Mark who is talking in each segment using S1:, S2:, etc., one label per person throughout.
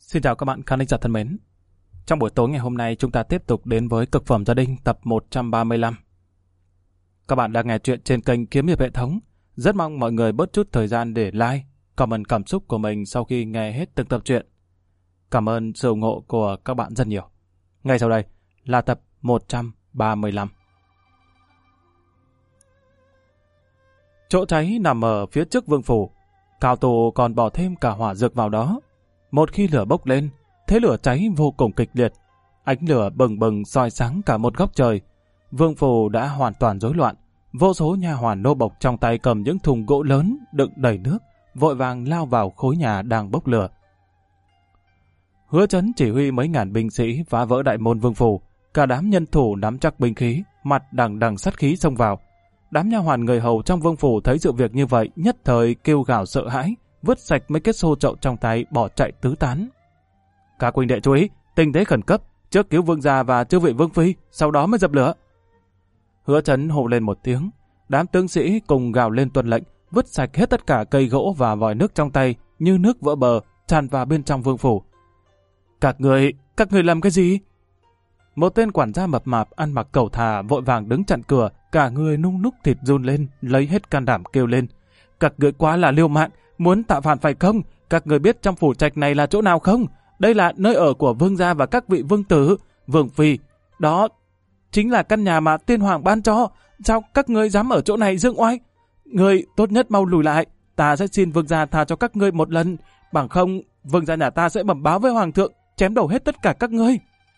S1: Xin chào các bạn khán giả thân mến. Trong buổi tối ngày hôm nay chúng ta tiếp tục đến với Cực phẩm gia đình tập 135. Các bạn đang nghe chuyện trên kênh Kiếm Hiệp Hệ Thống. Rất mong mọi người bớt chút thời gian để like, comment cảm xúc của mình sau khi nghe hết từng tập truyện. Cảm ơn sự ủng hộ của các bạn rất nhiều. Ngay sau đây là tập 135. Chỗ cháy nằm ở phía trước vương phủ. Cao tù còn bỏ thêm cả hỏa dược vào đó. Một khi lửa bốc lên, thế lửa cháy vô cùng kịch liệt. Ánh lửa bừng bừng soi sáng cả một góc trời. Vương phủ đã hoàn toàn rối loạn. Vô số nha hoàn nô bộc trong tay cầm những thùng gỗ lớn đựng đầy nước, vội vàng lao vào khối nhà đang bốc lửa. Hứa Chấn chỉ huy mấy ngàn binh sĩ phá vỡ đại môn vương phủ. Cả đám nhân thủ nắm chắc binh khí, mặt đằng đằng sắt khí xông vào. Đám nha hoàn người hầu trong vương phủ thấy sự việc như vậy, nhất thời kêu gào sợ hãi, vứt sạch mấy cái xô chậu trong tay bỏ chạy tứ tán. Các huynh đệ chú ý, tình thế khẩn cấp, trước cứu vương gia và chư vị vương phi, sau đó mới dập lửa. Hứa Chấn hô lên một tiếng, đám tướng sĩ cùng gào lên tuân lệnh, vứt sạch hết tất cả cây gỗ và vòi nước trong tay, như nước vỡ bờ, tràn vào bên trong vương phủ. Các người làm cái gì? Một tên quản gia mập mạp ăn mặc cẩu thà vội vàng đứng chặn cửa, cả người nung núc thịt run lên, lấy hết can đảm kêu lên. Các người quá là liều mạng, muốn tạo phản phải không? Các người biết trong phủ trạch này là chỗ nào không? Đây là nơi ở của vương gia và các vị vương tử, vương phi. Đó chính là căn nhà mà tiên hoàng ban cho. Sao các ngươi dám ở chỗ này dương oai? Người tốt nhất mau lùi lại. Ta sẽ xin vương gia tha cho các ngươi một lần. Bằng không, vương gia nhà ta sẽ bẩm báo với hoàng thượng, chém đầu hết tất cả các ngươi.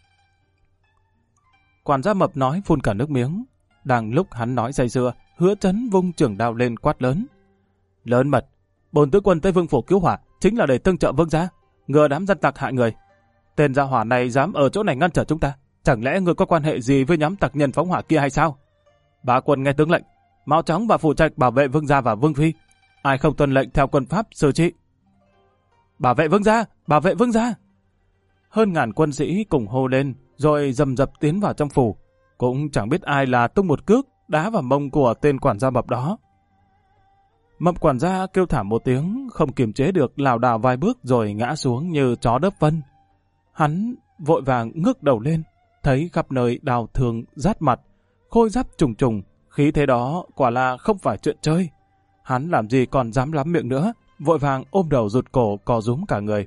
S1: Quản gia mập nói phun cả nước miếng. Đang lúc hắn nói say sưa, Hứa Chấn vung trường đao lên quát lớn. Lớn mật, bổn tướng quân tới vương phủ cứu hỏa chính là để tương trợ vương gia, ngừa đám dân tặc hại người. Tên gia hỏa này dám ở chỗ này ngăn trở chúng ta, chẳng lẽ người có quan hệ gì với nhóm tặc nhân phóng hỏa kia hay sao? Bá quân nghe tướng lệnh, mau chóng vào phủ trạch bảo vệ vương gia và vương phi. Ai không tuân lệnh theo quân pháp xử trị. Bảo vệ vương gia, bảo vệ vương gia. Hơn ngàn quân sĩ cùng hô lên, rồi rầm rập tiến vào trong phủ. Cũng chẳng biết ai là tung một cước đá vào mông của tên quản gia mập đó. Mập quản gia kêu thảm một tiếng, không kiềm chế được lảo đảo vài bước rồi ngã xuống như chó đớp phân. Hắn vội vàng ngước đầu lên, thấy khắp nơi đào thương rát mặt, khôi giáp trùng trùng, khí thế đó quả là không phải chuyện chơi. Hắn làm gì còn dám lắm miệng nữa, vội vàng ôm đầu rụt cổ co rúm cả người.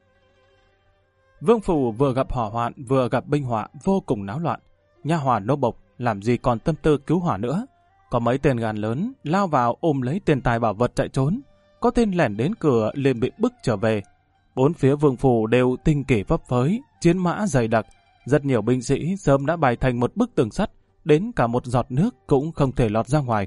S1: Vương phủ vừa gặp hỏa hoạn vừa gặp binh họa vô cùng náo loạn. Nha hoàn nô bộc làm gì còn tâm tư cứu hỏa nữa. Có mấy tên gan lớn lao vào ôm lấy tiền tài bảo vật chạy trốn. Có tên lẻn đến cửa liền bị bức trở về. Bốn phía vương phủ đều tinh kỳ phấp phới, chiến mã dày đặc. Rất nhiều binh sĩ sớm đã bày thành một bức tường sắt, đến cả một giọt nước cũng không thể lọt ra ngoài.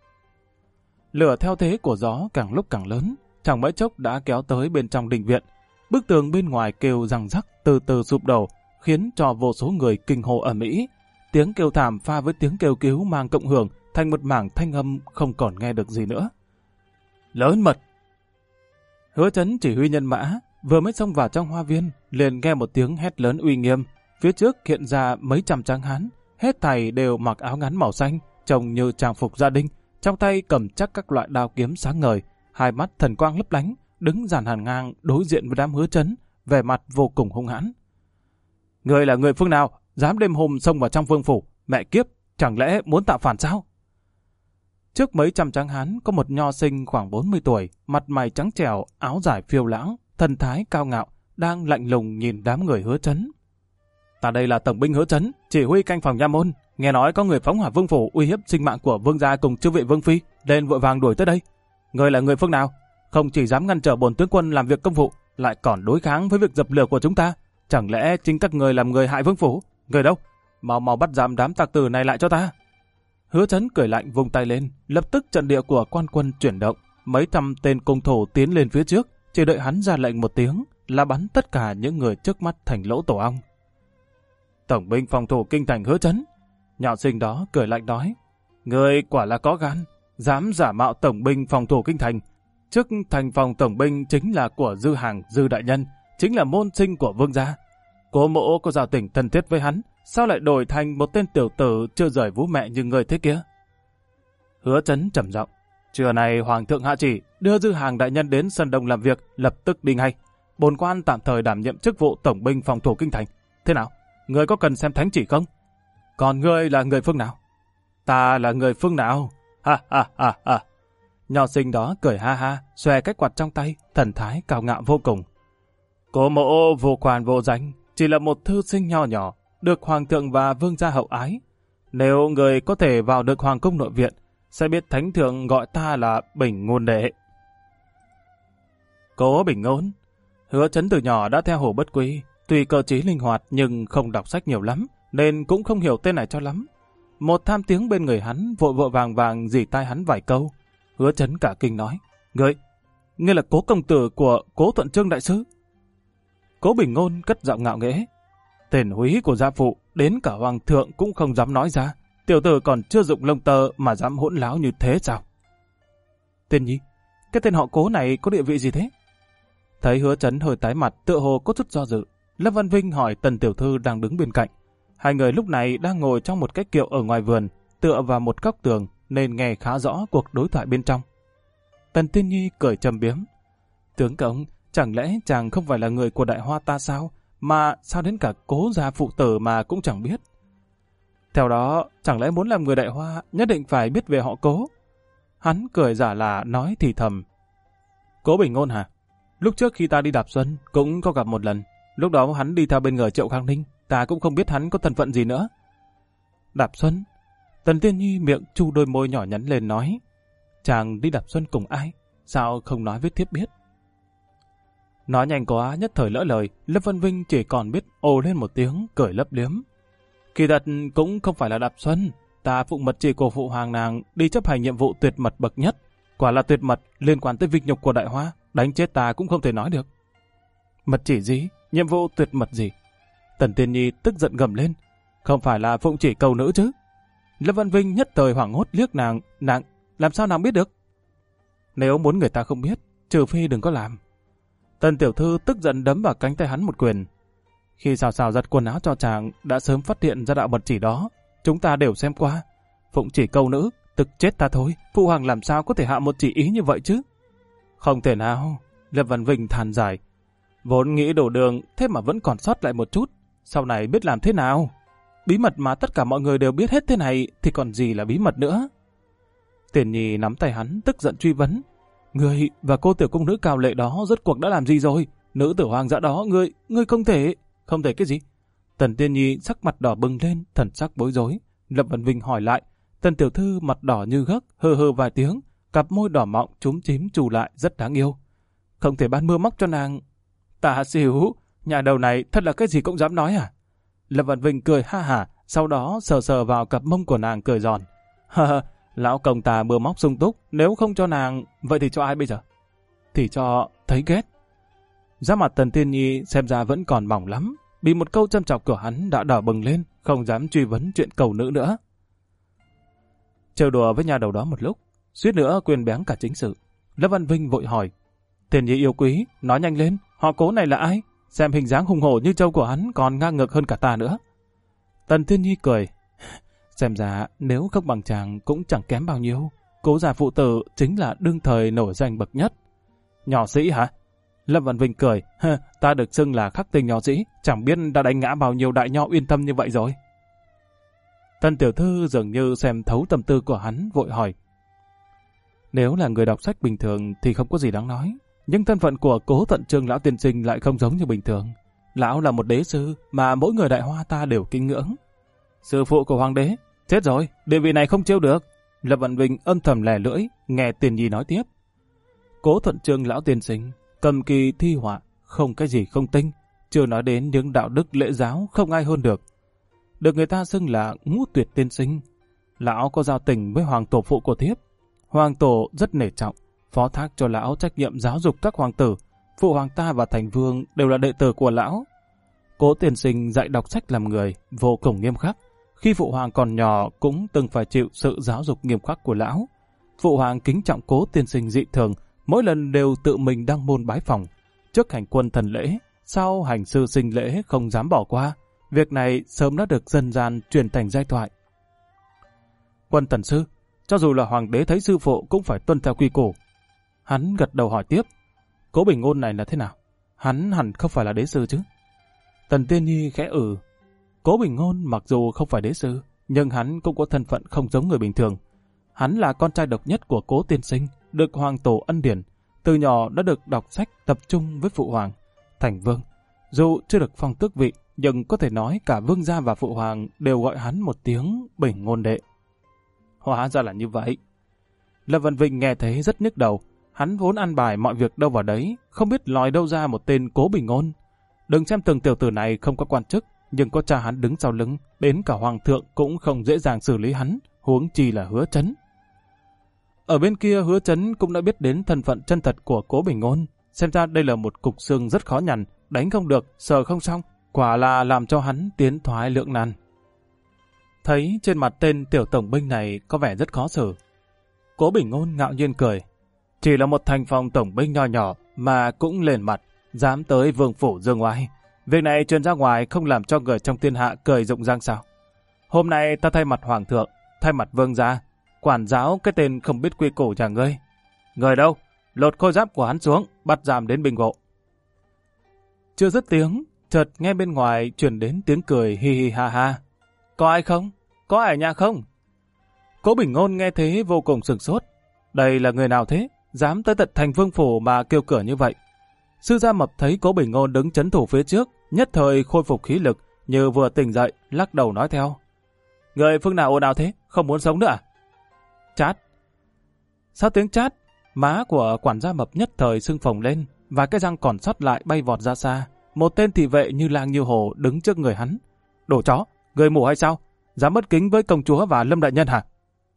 S1: Lửa theo thế của gió càng lúc càng lớn, chẳng mấy chốc đã kéo tới bên trong đình viện. Bức tường bên ngoài kêu răng rắc từ từ sụp đổ, khiến cho vô số người kinh hô ầm ĩ. Tiếng kêu thảm pha với tiếng kêu cứu mang cộng hưởng thành một mảng thanh âm không còn nghe được gì nữa. Lớn mật! Hứa Chấn chỉ huy nhân mã, vừa mới xông vào trong hoa viên, liền nghe một tiếng hét lớn uy nghiêm. Phía trước hiện ra mấy trăm tráng hán, hết thảy đều mặc áo ngắn màu xanh, trông như trang phục gia đình, trong tay cầm chắc các loại đao kiếm sáng ngời, hai mắt thần quang lấp lánh, đứng dàn hàng ngang đối diện với đám Hứa Chấn, vẻ mặt vô cùng hung hãn. Người là người phương nào, dám đêm hôm xông vào trong vương phủ? Mẹ kiếp, chẳng lẽ muốn tạo phản sao? Trước mấy trăm tráng hán có một nho sinh khoảng 40 tuổi, mặt mày trắng trẻo, áo dài phiêu lãng, thần thái cao ngạo, đang lạnh lùng nhìn đám người Hứa Chấn. Ta đây là tổng binh Hứa Chấn, chỉ huy canh phòng nha môn. Nghe nói có người phóng hỏa vương phủ uy hiếp sinh mạng của vương gia cùng chư vị vương phi, nên vội vàng đuổi tới đây. Người là người phương nào? Không chỉ dám ngăn trở bổn tướng quân làm việc công vụ, lại còn đối kháng với việc dập lửa của chúng ta. Chẳng lẽ chính các người làm người hại vương phủ? Người đâu? Mau bắt giam đám tặc tử này lại cho ta. Hứa Chấn cười lạnh vung tay lên, lập tức trận địa của quan quân chuyển động, mấy trăm tên cung thủ tiến lên phía trước, chỉ đợi hắn ra lệnh một tiếng là bắn tất cả những người trước mắt thành lỗ tổ ong. Tổng binh phòng thủ kinh thành Hứa Chấn. Nhỏ sinh đó cười lạnh nói, người quả là có gan, dám giả mạo tổng binh phòng thủ kinh thành. Trước thành phòng tổng binh chính là của Dư Hàng, Dư đại nhân, chính là môn sinh của vương gia. Cố mộ có giao tình thân thiết với hắn, sao lại đổi thành một tên tiểu tử chưa rời vú mẹ như người thế kia? Hứa Chấn trầm giọng, trưa nay hoàng thượng hạ chỉ đưa Dư Hàng đại nhân đến sân đông làm việc, lập tức đi ngay. bổn quan tạm thời đảm nhiệm chức vụ tổng binh phòng thủ kinh thành. Thế nào? Ngươi có cần xem thánh chỉ không? Còn ngươi là người phương nào? Ta là người phương nào? Ha ha ha ha. Nho sinh đó cười ha ha, xòe cái quạt trong tay, thần thái cao ngạo vô cùng. Cố mộ vô quan vô danh, chỉ là một thư sinh nho nhỏ, được hoàng thượng và vương gia hậu ái. Nếu người có thể vào được hoàng cung nội viện, sẽ biết thánh thượng gọi ta là Bình Ngôn Đệ. Cố Bình Ngôn, Hứa Chấn từ nhỏ đã theo Hồ Bất Quy, tuy cơ trí linh hoạt nhưng không đọc sách nhiều lắm, nên cũng không hiểu tên này cho lắm. Một tham tiếng bên người hắn vội vội vàng vàng rỉ tai hắn vài câu. Hứa Chấn cả kinh nói, ngươi là Cố công tử của Cố Thuận Trương đại sứ. Cố Bình Ngôn cất giọng ngạo nghễ, tên húy của gia phụ đến cả hoàng thượng cũng không dám nói ra, tiểu tử còn chưa dụng lông tơ mà dám hỗn láo như thế sao? Tiên nhi, cái tên họ Cố này có địa vị gì thế? Thấy Hứa Chấn hơi tái mặt, tựa hồ có chút do dự, Lâm Văn Vinh hỏi Tần tiểu thư đang đứng bên cạnh. Hai người lúc này đang ngồi trong một cái kiệu ở ngoài vườn, tựa vào một góc tường nên nghe khá rõ cuộc đối thoại bên trong. Tần Tiên Nhi cười trầm biếm, tướng công, chẳng lẽ chàng không phải là người của Đại Hoa ta sao? Mà sao đến cả Cố gia phụ tử mà cũng chẳng biết? Theo đó, chẳng lẽ muốn làm người Đại Hoa nhất định phải biết về họ Cố? Hắn cười giả là nói thì thầm. Cố Bình Ngôn hả? Lúc trước khi ta đi đạp xuân cũng có gặp một lần. Lúc đó hắn đi theo bên người Triệu Khang Ninh, ta cũng không biết hắn có thân phận gì nữa. Đạp xuân? Tần Tiên Nhi miệng chu đôi môi nhỏ nhắn lên nói, chàng đi đạp xuân cùng ai? Sao không nói với thiếp biết? Nói nhanh quá, nhất thời lỡ lời, Lâm Văn Vinh chỉ còn biết ồ lên một tiếng, cười lấp liếm. Kỳ thật cũng không phải là đạp xuân, ta phụng mật chỉ của phụ hoàng nàng đi chấp hành nhiệm vụ tuyệt mật bậc nhất. Quả là tuyệt mật, liên quan tới vinh nhục của Đại Hoa, đánh chết ta cũng không thể nói được. Mật chỉ gì? Nhiệm vụ tuyệt mật gì? Tần Tiên Nhi tức giận gầm lên, không phải là phụng chỉ cầu nữ chứ? Lâm Văn Vinh nhất thời hoảng hốt liếc nàng, làm sao nàng biết được? Nếu muốn người ta không biết, trừ phi đừng có làm. Tần tiểu thư tức giận đấm vào cánh tay hắn một quyền. Khi xào xào giặt quần áo cho chàng đã sớm phát hiện ra đạo mật chỉ đó, chúng ta đều xem qua. Phụng chỉ câu nữ, tức chết ta thôi, phụ hoàng làm sao có thể hạ một chỉ ý như vậy chứ? Không thể nào, Lâm Văn Vinh than dài. Vốn nghĩ đổ đường, thế mà vẫn còn sót lại một chút. Sau này biết làm thế nào? Bí mật mà tất cả mọi người đều biết hết thế này thì còn gì là bí mật nữa? Tiền Nhi nắm tay hắn, tức giận truy vấn. Ngươi và cô tiểu cung nữ cao lệ đó rốt cuộc đã làm gì rồi? Nữ tử hoang dã đó, ngươi không thể... Không thể cái gì? Tần Tiên Nhi sắc mặt đỏ bừng lên, thần sắc bối rối. Lâm Văn Vinh hỏi lại. Tần tiểu thư mặt đỏ như gấc, hừ hừ vài tiếng, cặp môi đỏ mọng chúm chím chù lại rất đáng yêu. Không thể ban mưa móc cho nàng. Tạ xỉu, nhà đầu này thật là cái gì cũng dám nói à? Lâm Văn Vinh cười ha hả, sau đó sờ sờ vào cặp mông của nàng cười giòn. Lão công ta mưa móc sung túc, nếu không cho nàng, vậy thì cho ai bây giờ? Thì cho thấy ghét. Da mặt Tần Tiên Nhi xem ra vẫn còn mỏng lắm, bị một câu châm chọc của hắn đã đỏ bừng lên, không dám truy vấn chuyện cầu nữ nữa. Trêu đùa với nhà đầu đó một lúc, suýt nữa quên béng cả chính sự. Lâm Văn Vinh vội hỏi, Tiên Nhi yêu quý, nói nhanh lên, họ Cố này là ai? Xem hình dáng hùng hổ như trâu của hắn còn ngang ngược hơn cả ta nữa. Tần Tiên Nhi cười, xem ra nếu không bằng chàng cũng chẳng kém bao nhiêu. Cố gia phụ tử chính là đương thời nổi danh bậc nhất. Nhỏ sĩ hả? Lâm Văn Vinh cười, ta được xưng là khắc tinh nhỏ sĩ, chẳng biết đã đánh ngã bao nhiêu đại nho yên tâm như vậy rồi. Tần tiểu thư dường như xem thấu tâm tư của hắn, vội hỏi. Nếu là người đọc sách bình thường thì không có gì đáng nói, nhưng thân phận của Cố Thuận Trương lão tiên sinh lại không giống như bình thường. Lão là một đế sư mà mỗi người Đại Hoa ta đều kính ngưỡng. Sư phụ của hoàng đế, chết rồi, địa vị này không trêu được. Lâm Văn Vinh âm thầm lè lưỡi, nghe Tiền Nhi nói tiếp. Cố Thuận Trương lão tiên sinh, cầm kỳ thi họa, không cái gì không tinh, chưa nói đến những đạo đức lễ giáo không ai hơn được. Được người ta xưng là Ngũ Tuyệt tiên sinh. Lão có giao tình với hoàng tổ phụ của thiếp. Hoàng tổ rất nể trọng, phó thác cho lão trách nhiệm giáo dục các hoàng tử. Phụ hoàng ta và thành vương đều là đệ tử của lão. Cố tiên sinh dạy đọc sách làm người, vô cùng nghiêm khắc. Khi phụ hoàng còn nhỏ cũng từng phải chịu sự giáo dục nghiêm khắc của lão. Phụ hoàng kính trọng Cố tiên sinh dị thường, mỗi lần đều tự mình đăng môn bái phòng. Trước hành quân thần lễ, sau hành sư sinh lễ không dám bỏ qua. Việc này sớm đã được dân gian truyền thành giai thoại. Quân tần sư, cho dù là hoàng đế thấy sư phụ cũng phải tuân theo quy củ. Hắn gật đầu hỏi tiếp, Cố Bình Ngôn này là thế nào? hắn hẳn không phải là đế sư chứ. Tần Tiên Nhi khẽ Cố Bình Ngôn mặc dù không phải đế sư, nhưng hắn cũng có thân phận không giống người bình thường. Hắn là con trai độc nhất của Cố tiên sinh, được hoàng tổ ân điển, từ nhỏ đã được đọc sách tập trung với phụ hoàng, thành vương. Dù chưa được phong tước vị, nhưng có thể nói cả vương gia và phụ hoàng đều gọi hắn một tiếng Bình Ngôn đệ. Hóa ra là như vậy. Lâm Văn Vinh nghe thấy rất nhức đầu. Hắn vốn ăn bài mọi việc đâu vào đấy, không biết lòi đâu ra một tên Cố Bình Ngôn. Đừng xem từng tiểu tử này không có quan chức, nhưng có cha hắn đứng sau lưng, đến cả hoàng thượng cũng không dễ dàng xử lý hắn, huống chi là Hứa Chấn. Ở bên kia Hứa Chấn cũng đã biết đến thân phận chân thật của Cố Bình Ngôn. Xem ra đây là một cục xương rất khó nhằn, đánh không được, sờ không xong, quả là làm cho hắn tiến thoái lưỡng nan. Thấy trên mặt tên tiểu tổng binh này có vẻ rất khó xử, Cố Bình Ngôn ngạo nhiên cười. Chỉ là một thành phòng tổng binh nho nhỏ mà cũng lên mặt, dám tới vương phủ dương oai. Việc này truyền ra ngoài không làm cho người trong thiên hạ cười rụng răng sao? Hôm nay ta thay mặt hoàng thượng, thay mặt vương gia, quản giáo cái tên không biết quy củ nhà ngươi. Người đâu? Lột khôi giáp của hắn xuống, bắt giam đến bình ngộ. Chưa dứt tiếng, chợt nghe bên ngoài truyền đến tiếng cười hi hi ha ha. Có ai không? Có ai ở nhà không? Cố Bình Ngôn nghe thế vô cùng sửng sốt. Đây là người nào thế? Dám tới tận thành vương phủ mà kêu cửa như vậy. Sư Gia Mập thấy Cố Bình Ngôn đứng trấn thủ phía trước, nhất thời khôi phục khí lực, như vừa tỉnh dậy, lắc đầu nói theo. Người phương nào ồn ào thế? Không muốn sống nữa à? Chát. Sau tiếng chát, má của quản gia Mập nhất thời sưng phồng lên, và cái răng còn sót lại bay vọt ra xa. Một tên thị vệ như lang như hổ đứng trước người hắn. Đồ chó, người mù hay sao? Dám bất kính với công chúa và Lâm đại nhân hả?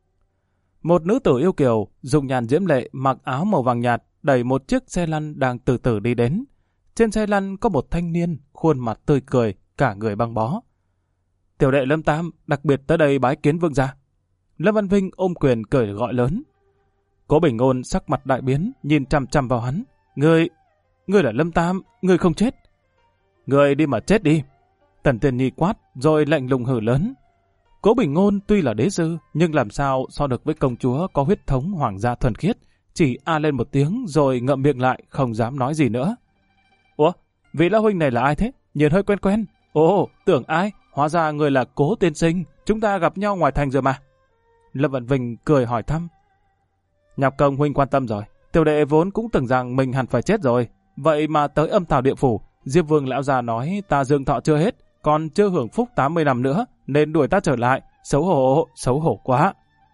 S1: Một nữ tử yêu kiều, dùng nhàn diễm lệ, mặc áo màu vàng nhạt, đẩy một chiếc xe lăn đang từ từ đi đến. Trên xe lăn có một thanh niên, khuôn mặt tươi cười, cả người băng bó. Tiểu đệ Lâm Tam đặc biệt tới đây bái kiến vương gia. Lâm Văn Vinh ôm quyền cười gọi lớn. Cố Bình Ngôn sắc mặt đại biến, nhìn chằm chằm vào hắn. Ngươi là Lâm Tam, ngươi không chết. Ngươi đi mà chết đi. Tần Tiên Nhi quát, rồi lạnh lùng hừ lớn. Cố Bình Ngôn tuy là đế sư, nhưng làm sao so được với công chúa có huyết thống hoàng gia thuần khiết, chỉ a lên một tiếng rồi ngậm miệng lại, không dám nói gì nữa. Ủa, vị lão huynh này là ai thế? Nhìn hơi quen quen. Ồ, tưởng ai? Hóa ra người là Cố tiên sinh, chúng ta gặp nhau ngoài thành rồi mà. Lâm Văn Vinh cười hỏi thăm. Nhọc công huynh quan tâm rồi, tiểu đệ vốn cũng tưởng rằng mình hẳn phải chết rồi, vậy mà tới âm tào địa phủ, Diệp Vương lão già nói ta dương thọ chưa hết, còn chưa hưởng phúc 80 năm nữa, nên đuổi ta trở lại, xấu hổ quá.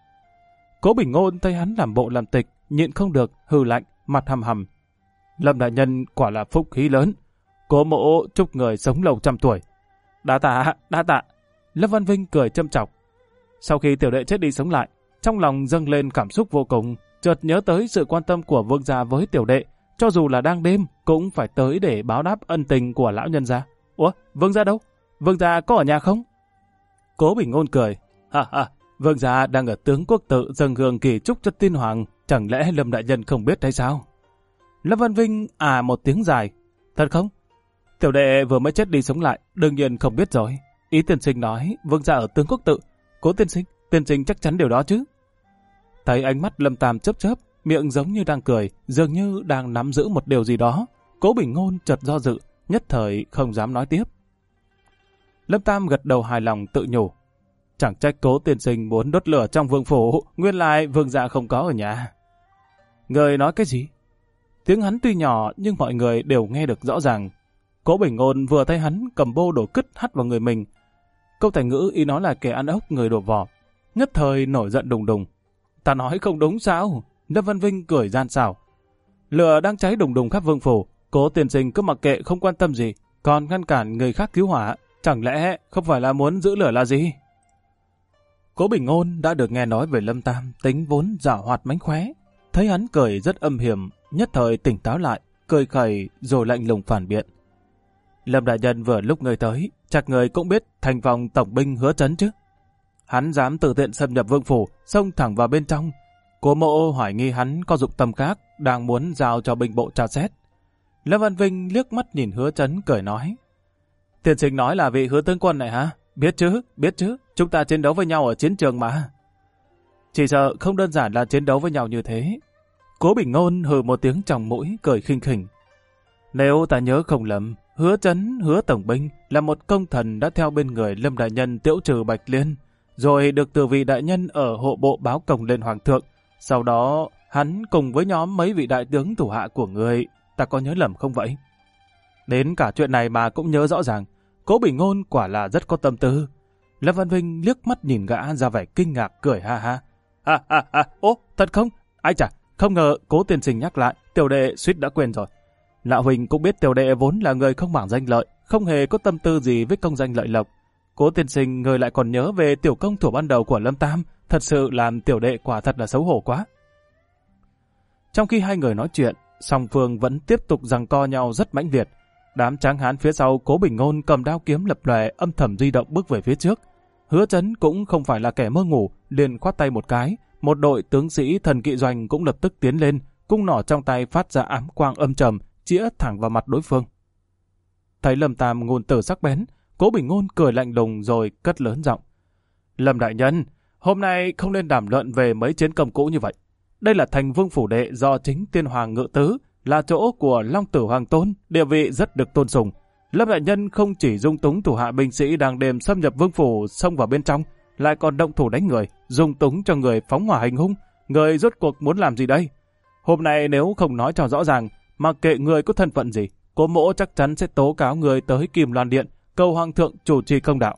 S1: Cố Bình Ngôn thấy hắn làm bộ làm tịch, nhịn không được, hừ lạnh, mặt hầm hầm. Lâm đại nhân quả là phúc khí lớn, Cố mộ chúc người sống lâu trăm tuổi. Đa tạ. Lâm Văn Vinh cười châm chọc. Sau khi tiểu đệ chết đi sống lại, trong lòng dâng lên cảm xúc vô cùng, chợt nhớ tới sự quan tâm của vương gia với tiểu đệ, cho dù là đang đêm cũng phải tới để báo đáp ân tình của lão nhân gia. Ủa, vương gia đâu? Vương gia có ở nhà không? Cố Bình Ngôn cười. Ha, vương gia đang ở tướng quốc tự dâng hương kỳ chúc cho tiên hoàng, chẳng lẽ Lâm đại nhân không biết hay sao? Lâm Văn Vinh một tiếng dài. Thật không? Tiểu đệ vừa mới chết đi sống lại, đương nhiên không biết rồi. Ý tiên sinh nói vương gia ở tướng quốc tự. Cố tiên sinh chắc chắn điều đó chứ? Thấy ánh mắt Lâm Tam chớp chớp, miệng giống như đang cười, dường như đang nắm giữ một điều gì đó. Cố Bình Ngôn chợt do dự, nhất thời không dám nói tiếp. Lâm Tam gật đầu hài lòng tự nhủ. Chẳng trách Cố tiên sinh muốn đốt lửa trong vương phủ, nguyên lai vương gia không có ở nhà. Người nói cái gì? Tiếng hắn tuy nhỏ nhưng mọi người đều nghe được rõ ràng. Cố Bình Ngôn vừa thấy hắn cầm bô đổ cứt hắt vào người mình. Câu thành ngữ ý nói là kẻ ăn ốc người đổ vỏ. Nhất thời nổi giận đùng đùng. Ta nói không đúng sao? Lâm Văn Vinh cười gian xảo. Lửa đang cháy đùng đùng khắp vương phủ, Cố tiên sinh cứ mặc kệ không quan tâm gì, còn ngăn cản người khác cứu hỏa, chẳng lẽ không phải là muốn giữ lửa là gì? Cố Bình Ngôn đã được nghe nói về Lâm Tam, tính vốn giảo hoạt mánh khóe, thấy hắn cười rất âm hiểm, nhất thời tỉnh táo lại, cười khẩy rồi lạnh lùng phản biện. Lâm đại nhân vừa lúc người tới, chắc người cũng biết thành phòng tổng binh Hứa Chấn chứ. Hắn dám tự tiện xâm nhập vương phủ, xông thẳng vào bên trong. Cố mộ hoài nghi hắn có dụng tâm khác, đang muốn giao cho binh bộ tra xét. Lâm Văn Vinh liếc mắt nhìn Hứa Chấn cười nói. Tiên sinh nói là vị Hứa tướng quân này hả? Biết chứ, chúng ta chiến đấu với nhau ở chiến trường mà. Chỉ sợ không đơn giản là chiến đấu với nhau như thế. Cố Bình Ngôn hừ một tiếng trong mũi cười khinh khỉnh. Nếu ta nhớ không lầm, Hứa Chấn, Hứa Tổng binh là một công thần đã theo bên người Lâm đại nhân tiễu trừ Bạch Liên, rồi được từ vị đại nhân ở hộ bộ báo công lên hoàng thượng. Sau đó, hắn cùng với nhóm mấy vị đại tướng thủ hạ của người, ta có nhớ lầm không vậy? Đến cả chuyện này mà cũng nhớ rõ ràng, Cố Bình Ngôn quả là rất có tâm tư. Lâm Văn Vinh liếc mắt nhìn gã ra vẻ kinh ngạc cười ha ha. Ố, thật không? Ai chà, không ngờ Cố tiên sinh nhắc lại, tiểu đệ suýt đã quên rồi. Lão huynh cũng biết tiểu đệ vốn là người không màng danh lợi, không hề có tâm tư gì với công danh lợi lộc. Cố tiên sinh người lại còn nhớ về tiểu công thủ ban đầu của Lâm Tam, thật sự làm tiểu đệ quả thật là xấu hổ quá. Trong khi hai người nói chuyện, song phương vẫn tiếp tục giằng co nhau rất mãnh liệt. Đám tráng hán phía sau Cố Bình Ngôn cầm đao kiếm lập lòe âm thầm di động bước về phía trước. Hứa Chấn cũng không phải là kẻ mơ ngủ, liền khoát tay một cái, một đội tướng sĩ thần kỵ doanh cũng lập tức tiến lên, cung nỏ trong tay phát ra ám quang âm trầm, chĩa thẳng vào mặt đối phương. Thấy Lâm Tam ngôn tử sắc bén, Cố Bình Ngôn cười lạnh lùng rồi cất lớn giọng: Lâm đại nhân, hôm nay không nên đàm luận về mấy chiến công cũ như vậy. Đây là thành vương phủ đệ do chính tiên hoàng ngự tứ, là chỗ của Long Tử Hoàng Tôn, địa vị rất được tôn sùng. Lâm đại nhân không chỉ dung túng thủ hạ binh sĩ đang đêm xâm nhập vương phủ xông vào bên trong, lại còn động thủ đánh người, dung túng cho người phóng hỏa hành hung. Người rốt cuộc muốn làm gì đây? Hôm nay nếu không nói cho rõ ràng, mà kệ người có thân phận gì, Cố mỗ chắc chắn sẽ tố cáo người tới Kim Loan Điện, cầu hoàng thượng chủ trì công đạo.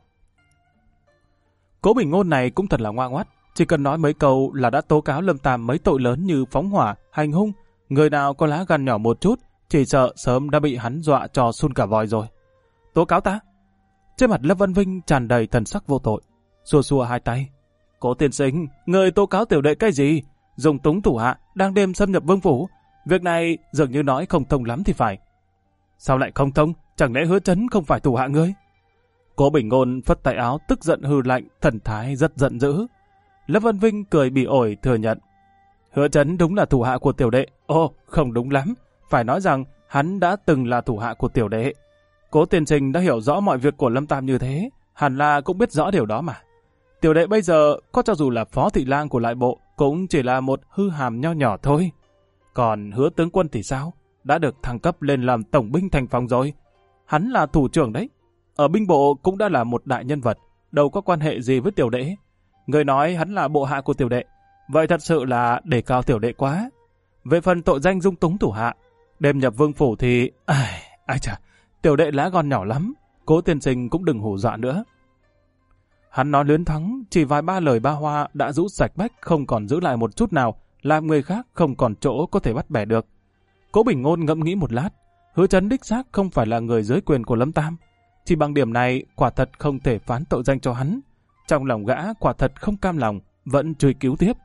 S1: Cố Bình Ngôn này cũng thật là ngoan ngoắt, chỉ cần nói mấy câu là đã tố cáo Lâm Tam mấy tội lớn như phóng hỏa, hành hung. Người nào có lá gan nhỏ một chút, chỉ sợ sớm đã bị hắn dọa cho sun cả vòi rồi. Tố cáo ta? Trên mặt Lâm Văn Vinh tràn đầy thần sắc vô tội, xua xua hai tay. Cố tiên sinh, người tố cáo tiểu đệ cái gì? Dùng túng thủ hạ, đang đêm xâm nhập vương phủ. Việc này dường như nói không thông lắm thì phải. Sao lại không thông? Chẳng lẽ Hứa Chấn không phải thủ hạ ngươi? Cố Bình Ngôn phất tay áo tức giận hừ lạnh, thần thái rất giận dữ. Lâm Văn Vinh cười bỉ ổi thừa nhận. Hứa Chấn đúng là thủ hạ của tiểu đệ. Ồ, không đúng lắm. Phải nói rằng hắn đã từng là thủ hạ của tiểu đệ. Cố tiên sinh đã hiểu rõ mọi việc của Lâm Tam như thế, hẳn là cũng biết rõ điều đó mà. Tiểu đệ bây giờ có cho dù là phó thị lang của lại bộ, cũng chỉ là một hư hàm nho nhỏ thôi. Còn Hứa tướng quân thì sao? Đã được thăng cấp lên làm tổng binh thành phòng rồi. Hắn là thủ trưởng đấy. Ở binh bộ cũng đã là một đại nhân vật, đâu có quan hệ gì với tiểu đệ. Người nói hắn là bộ hạ của tiểu đệ, vậy thật sự là đề cao tiểu đệ quá. Về phần tội danh dung túng thủ hạ, đêm nhập vương phủ thì... Ai chà, tiểu đệ lá gan nhỏ lắm, Cố tiên sinh cũng đừng hù dọa nữa. Hắn nói luyến thắng, chỉ vài ba lời ba hoa đã rũ sạch bách, không còn giữ lại một chút nào, làm người khác không còn chỗ có thể bắt bẻ được. Cố Bình Ngôn ngẫm nghĩ một lát, Hứa Chấn đích xác không phải là người dưới quyền của Lâm Tam. Chỉ bằng điểm này, quả thật không thể phán tội danh cho hắn. Trong lòng gã quả thật không cam lòng, vẫn truy cứu tiếp.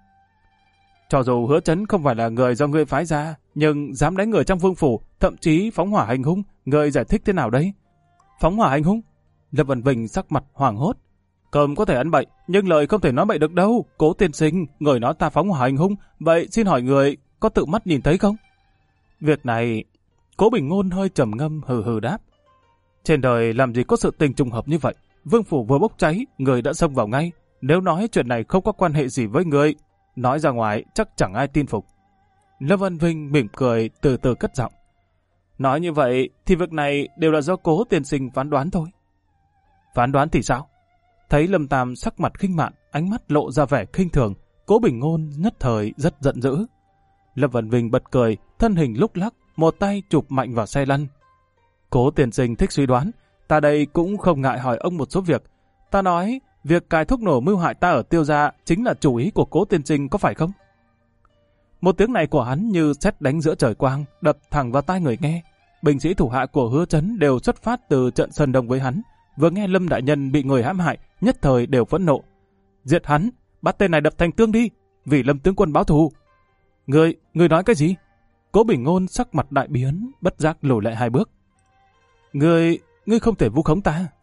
S1: Cho dù Hứa Chấn không phải là người do ngươi phái ra, nhưng dám đánh người trong vương phủ, thậm chí phóng hỏa hành hung, ngươi giải thích thế nào đấy? Phóng hỏa hành hung? Lâm Văn Vinh sắc mặt hoảng hốt. Cơm có thể ăn bậy, nhưng lời không thể nói bậy được đâu. Cố tiên sinh, người nói ta phóng hỏa hành hung, vậy xin hỏi người có tự mắt nhìn thấy không? Việc này, Cố Bình Ngôn hơi trầm ngâm hừ hừ đáp. Trên đời làm gì có sự tình trùng hợp như vậy? Vương phủ vừa bốc cháy, người đã xông vào ngay. Nếu nói chuyện này không có quan hệ gì với người, nói ra ngoài chắc chẳng ai tin phục. Lâm Văn Vinh mỉm cười từ từ cất giọng. Nói như vậy thì việc này đều là do Cố tiên sinh phán đoán thôi. Phán đoán thì sao? Thấy Lâm Tam sắc mặt khinh mạn, ánh mắt lộ ra vẻ khinh thường, Cố Bình Ngôn nhất thời rất giận dữ. Lâm Văn Vinh bật cười, thân hình lúc lắc, một tay chụp mạnh vào xe lăn. Cố tiên sinh thích suy đoán, ta đây cũng không ngại hỏi ông một số việc. Ta nói, việc cài thuốc nổ mưu hại ta ở Tiêu gia chính là chủ ý của Cố tiên sinh có phải không? Một tiếng này của hắn như sét đánh giữa trời quang, đập thẳng vào tai người nghe. Binh sĩ thủ hạ của Hứa Chấn đều xuất phát từ trận Sơn Đông với hắn. Vừa nghe Lâm đại nhân bị người hãm hại, nhất thời đều phẫn nộ. Diệt hắn, bắt tên này đập thành tương đi, vì Lâm tướng quân báo thù. Người nói cái gì? Cố Bình Ngôn sắc mặt đại biến, bất giác lùi lại hai bước. Ngươi không thể vu khống ta.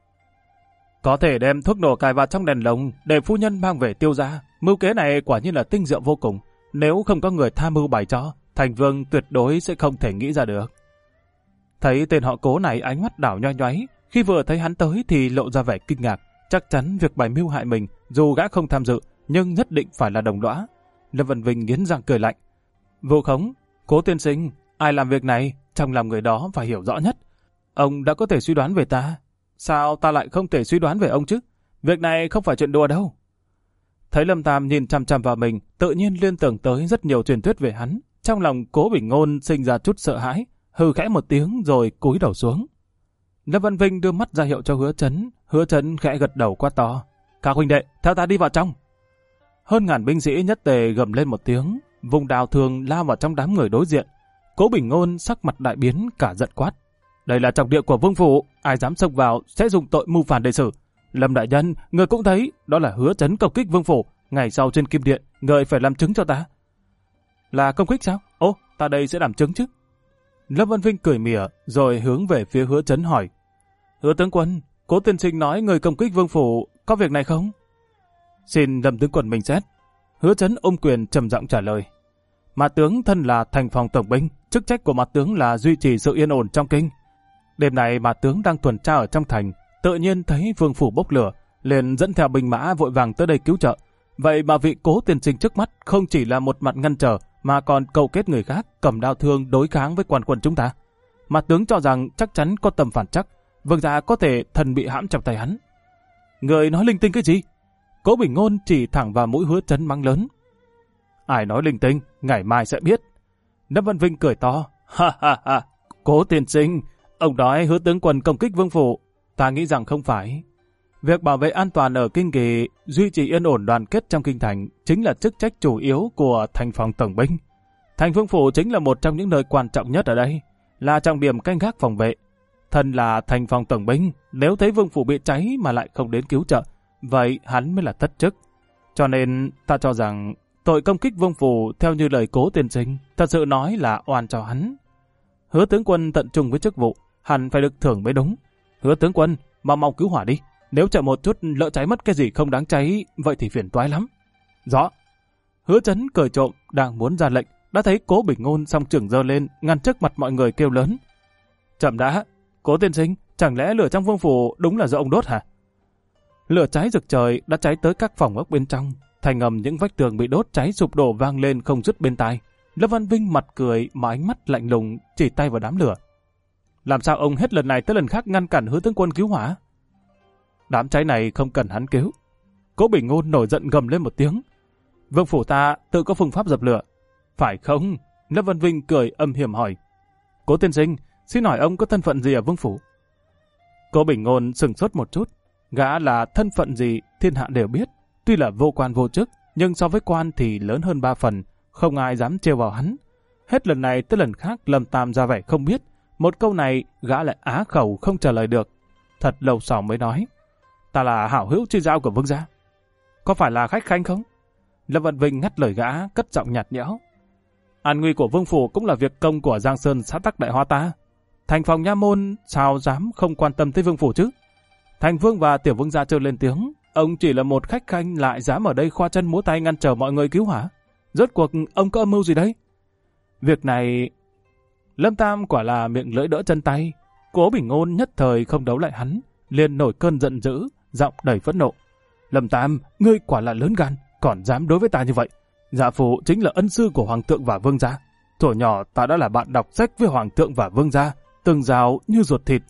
S1: Có thể đem thuốc nổ cài vào trong đèn lồng để phu nhân mang về Tiêu gia. Mưu kế này quả nhiên là tinh diệu vô cùng. Nếu không có người tham mưu bày cho, thành vương tuyệt đối sẽ không thể nghĩ ra được. Thấy tên họ Cố này ánh mắt đảo nhoai nhoáy, khi vừa thấy hắn tới thì lộ ra vẻ kinh ngạc. Chắc chắn việc bày mưu hại mình, dù gã không tham dự, nhưng nhất định phải là đồng lõa. Lâm Văn Vinh nghiến răng cười lạnh. Vu khống, Cố tiên sinh, ai làm việc này, trong lòng người đó phải hiểu rõ nhất. Ông đã có thể suy đoán về ta, sao ta lại không thể suy đoán về ông chứ? Việc này không phải chuyện đùa đâu. Thấy Lâm Tam nhìn chăm chăm vào mình, tự nhiên liên tưởng tới rất nhiều truyền thuyết về hắn. Trong lòng Cố Bình Ngôn sinh ra chút sợ hãi, hừ khẽ một tiếng rồi cúi đầu xuống. Lâm Văn Vinh đưa mắt ra hiệu cho Hứa Chấn khẽ gật đầu quát to. Các huynh đệ, theo ta đi vào trong. Hơn ngàn binh sĩ nhất tề gầm lên một tiếng, vùng đào thường lao vào trong đám người đối diện. Cố Bình Ngôn sắc mặt đại biến, cả giận quát. Đây là trọng địa của vương phủ, ai dám xông vào sẽ dùng tội mưu phản để xử. Lâm đại nhân, người cũng thấy, đó là Hứa Chấn công kích vương phủ, ngày sau trên kim điện, người phải làm chứng cho ta. Là công kích sao? Ô, ta đây sẽ làm chứng chứ. Lâm Văn Vinh cười mỉa, rồi hướng về phía Hứa Chấn hỏi. Hứa tướng quân, Cố tiên sinh nói người công kích vương phủ, có việc này không? Xin Lâm tướng quân minh xét. Hứa Chấn ôm quyền trầm giọng trả lời. Mã tướng thân là thành phòng tổng binh, chức trách của Mã tướng là duy trì sự yên ổn trong kinh. Đêm này Mã tướng đang tuần tra ở trong thành, tự nhiên thấy vương phủ bốc lửa, liền dẫn theo binh mã vội vàng tới đây cứu trợ. Vậy mà vị Cố tiên sinh trước mắt không chỉ là một mặt ngăn trở, mà còn câu kết người khác cầm đao thương đối kháng với quan quân chúng ta. Mã tướng cho rằng chắc chắn có tầm phản chắc, vương gia có thể thần bị hãm trong tay hắn. Người nói linh tinh cái gì? Cố Bình Ngôn chỉ thẳng vào mũi Hứa Chấn mắng lớn. Ai nói linh tinh, ngày mai sẽ biết. Lâm Văn Vinh cười to. Ha ha ha, Cố tiên sinh, ông nói Hứa tướng quân công kích vương phủ, ta nghĩ rằng không phải. Việc bảo vệ an toàn ở kinh kỳ, duy trì yên ổn đoàn kết trong kinh thành chính là chức trách chủ yếu của thành phòng tổng binh. Thành vương phủ chính là một trong những nơi quan trọng nhất ở đây, là trọng điểm canh gác phòng vệ. Thân là thành phòng tổng binh, nếu thấy vương phủ bị cháy mà lại không đến cứu trợ, vậy hắn mới là thất chức. Cho nên ta cho rằng tội công kích vương phủ theo như lời Cố tiên sinh, thật sự nói là oan cho hắn. Hứa tướng quân tận trung với chức vụ, hẳn phải được thưởng mới đúng. Hứa tướng quân, mau cứu hỏa đi. Nếu chậm một chút lỡ cháy mất cái gì không đáng cháy, vậy thì phiền toái lắm. Rõ. Hứa Chấn cười trộm, đang muốn ra lệnh, đã thấy Cố Bình Ngôn song chưởng giơ lên, ngăn trước mặt mọi người kêu lớn. Chậm đã, Cố tiên sinh, chẳng lẽ lửa trong vương phủ đúng là do ông đốt hả? Lửa cháy rực trời đã cháy tới các phòng ốc bên trong, thành âm những vách tường bị đốt cháy sụp đổ vang lên không dứt bên tai. Lâm Văn Vinh mặt cười mà ánh mắt lạnh lùng chỉ tay vào đám lửa. Làm sao ông hết lần này tới lần khác ngăn cản Hứa tướng quân cứu hỏa? Đám cháy này không cần hắn cứu. Cố Bình Ngôn nổi giận gầm lên một tiếng. Vương phủ ta tự có phương pháp dập lửa. Phải không? Lâm Văn Vinh cười âm hiểm hỏi. Cố tiên sinh, xin hỏi ông có thân phận gì ở vương phủ? Cố Bình Ngôn sừng sốt một chút. Gã là thân phận gì thiên hạ đều biết. Tuy là vô quan vô chức, nhưng so với quan thì lớn hơn 3 phần. Không ai dám trêu vào hắn. Hết lần này tới lần khác Lâm Tam ra vẻ không biết. Một câu này gã lại á khẩu không trả lời được. Thật lâu sau mới nói. Ta là hảo hữu chi giao của vương gia. Có phải là khách khanh không? Lâm Văn Vinh ngắt lời gã, cất giọng nhạt nhẽo. An nguy của vương phủ cũng là việc công của Giang Sơn xã tắc đại hoa ta. Thành phòng nha môn sao dám không quan tâm tới vương phủ chứ? Thành vương và tiểu vương gia trêu lên tiếng. Ông chỉ là một khách khanh lại dám ở đây khoa chân múa tay ngăn trở mọi người cứu hỏa. Rốt cuộc ông có âm mưu gì đấy? Việc này... Lâm Tam quả là miệng lưỡi đỡ chân tay. Cố Bình Ngôn nhất thời không đấu lại hắn, liền nổi cơn giận dữ, giọng đầy phẫn nộ. Lâm Tam, ngươi quả là lớn gan, còn dám đối với ta như vậy. Dạ phụ chính là ân sư của hoàng thượng và vương gia. Thuở nhỏ ta đã là bạn đọc sách với hoàng thượng và vương gia, từng rào như ruột thịt.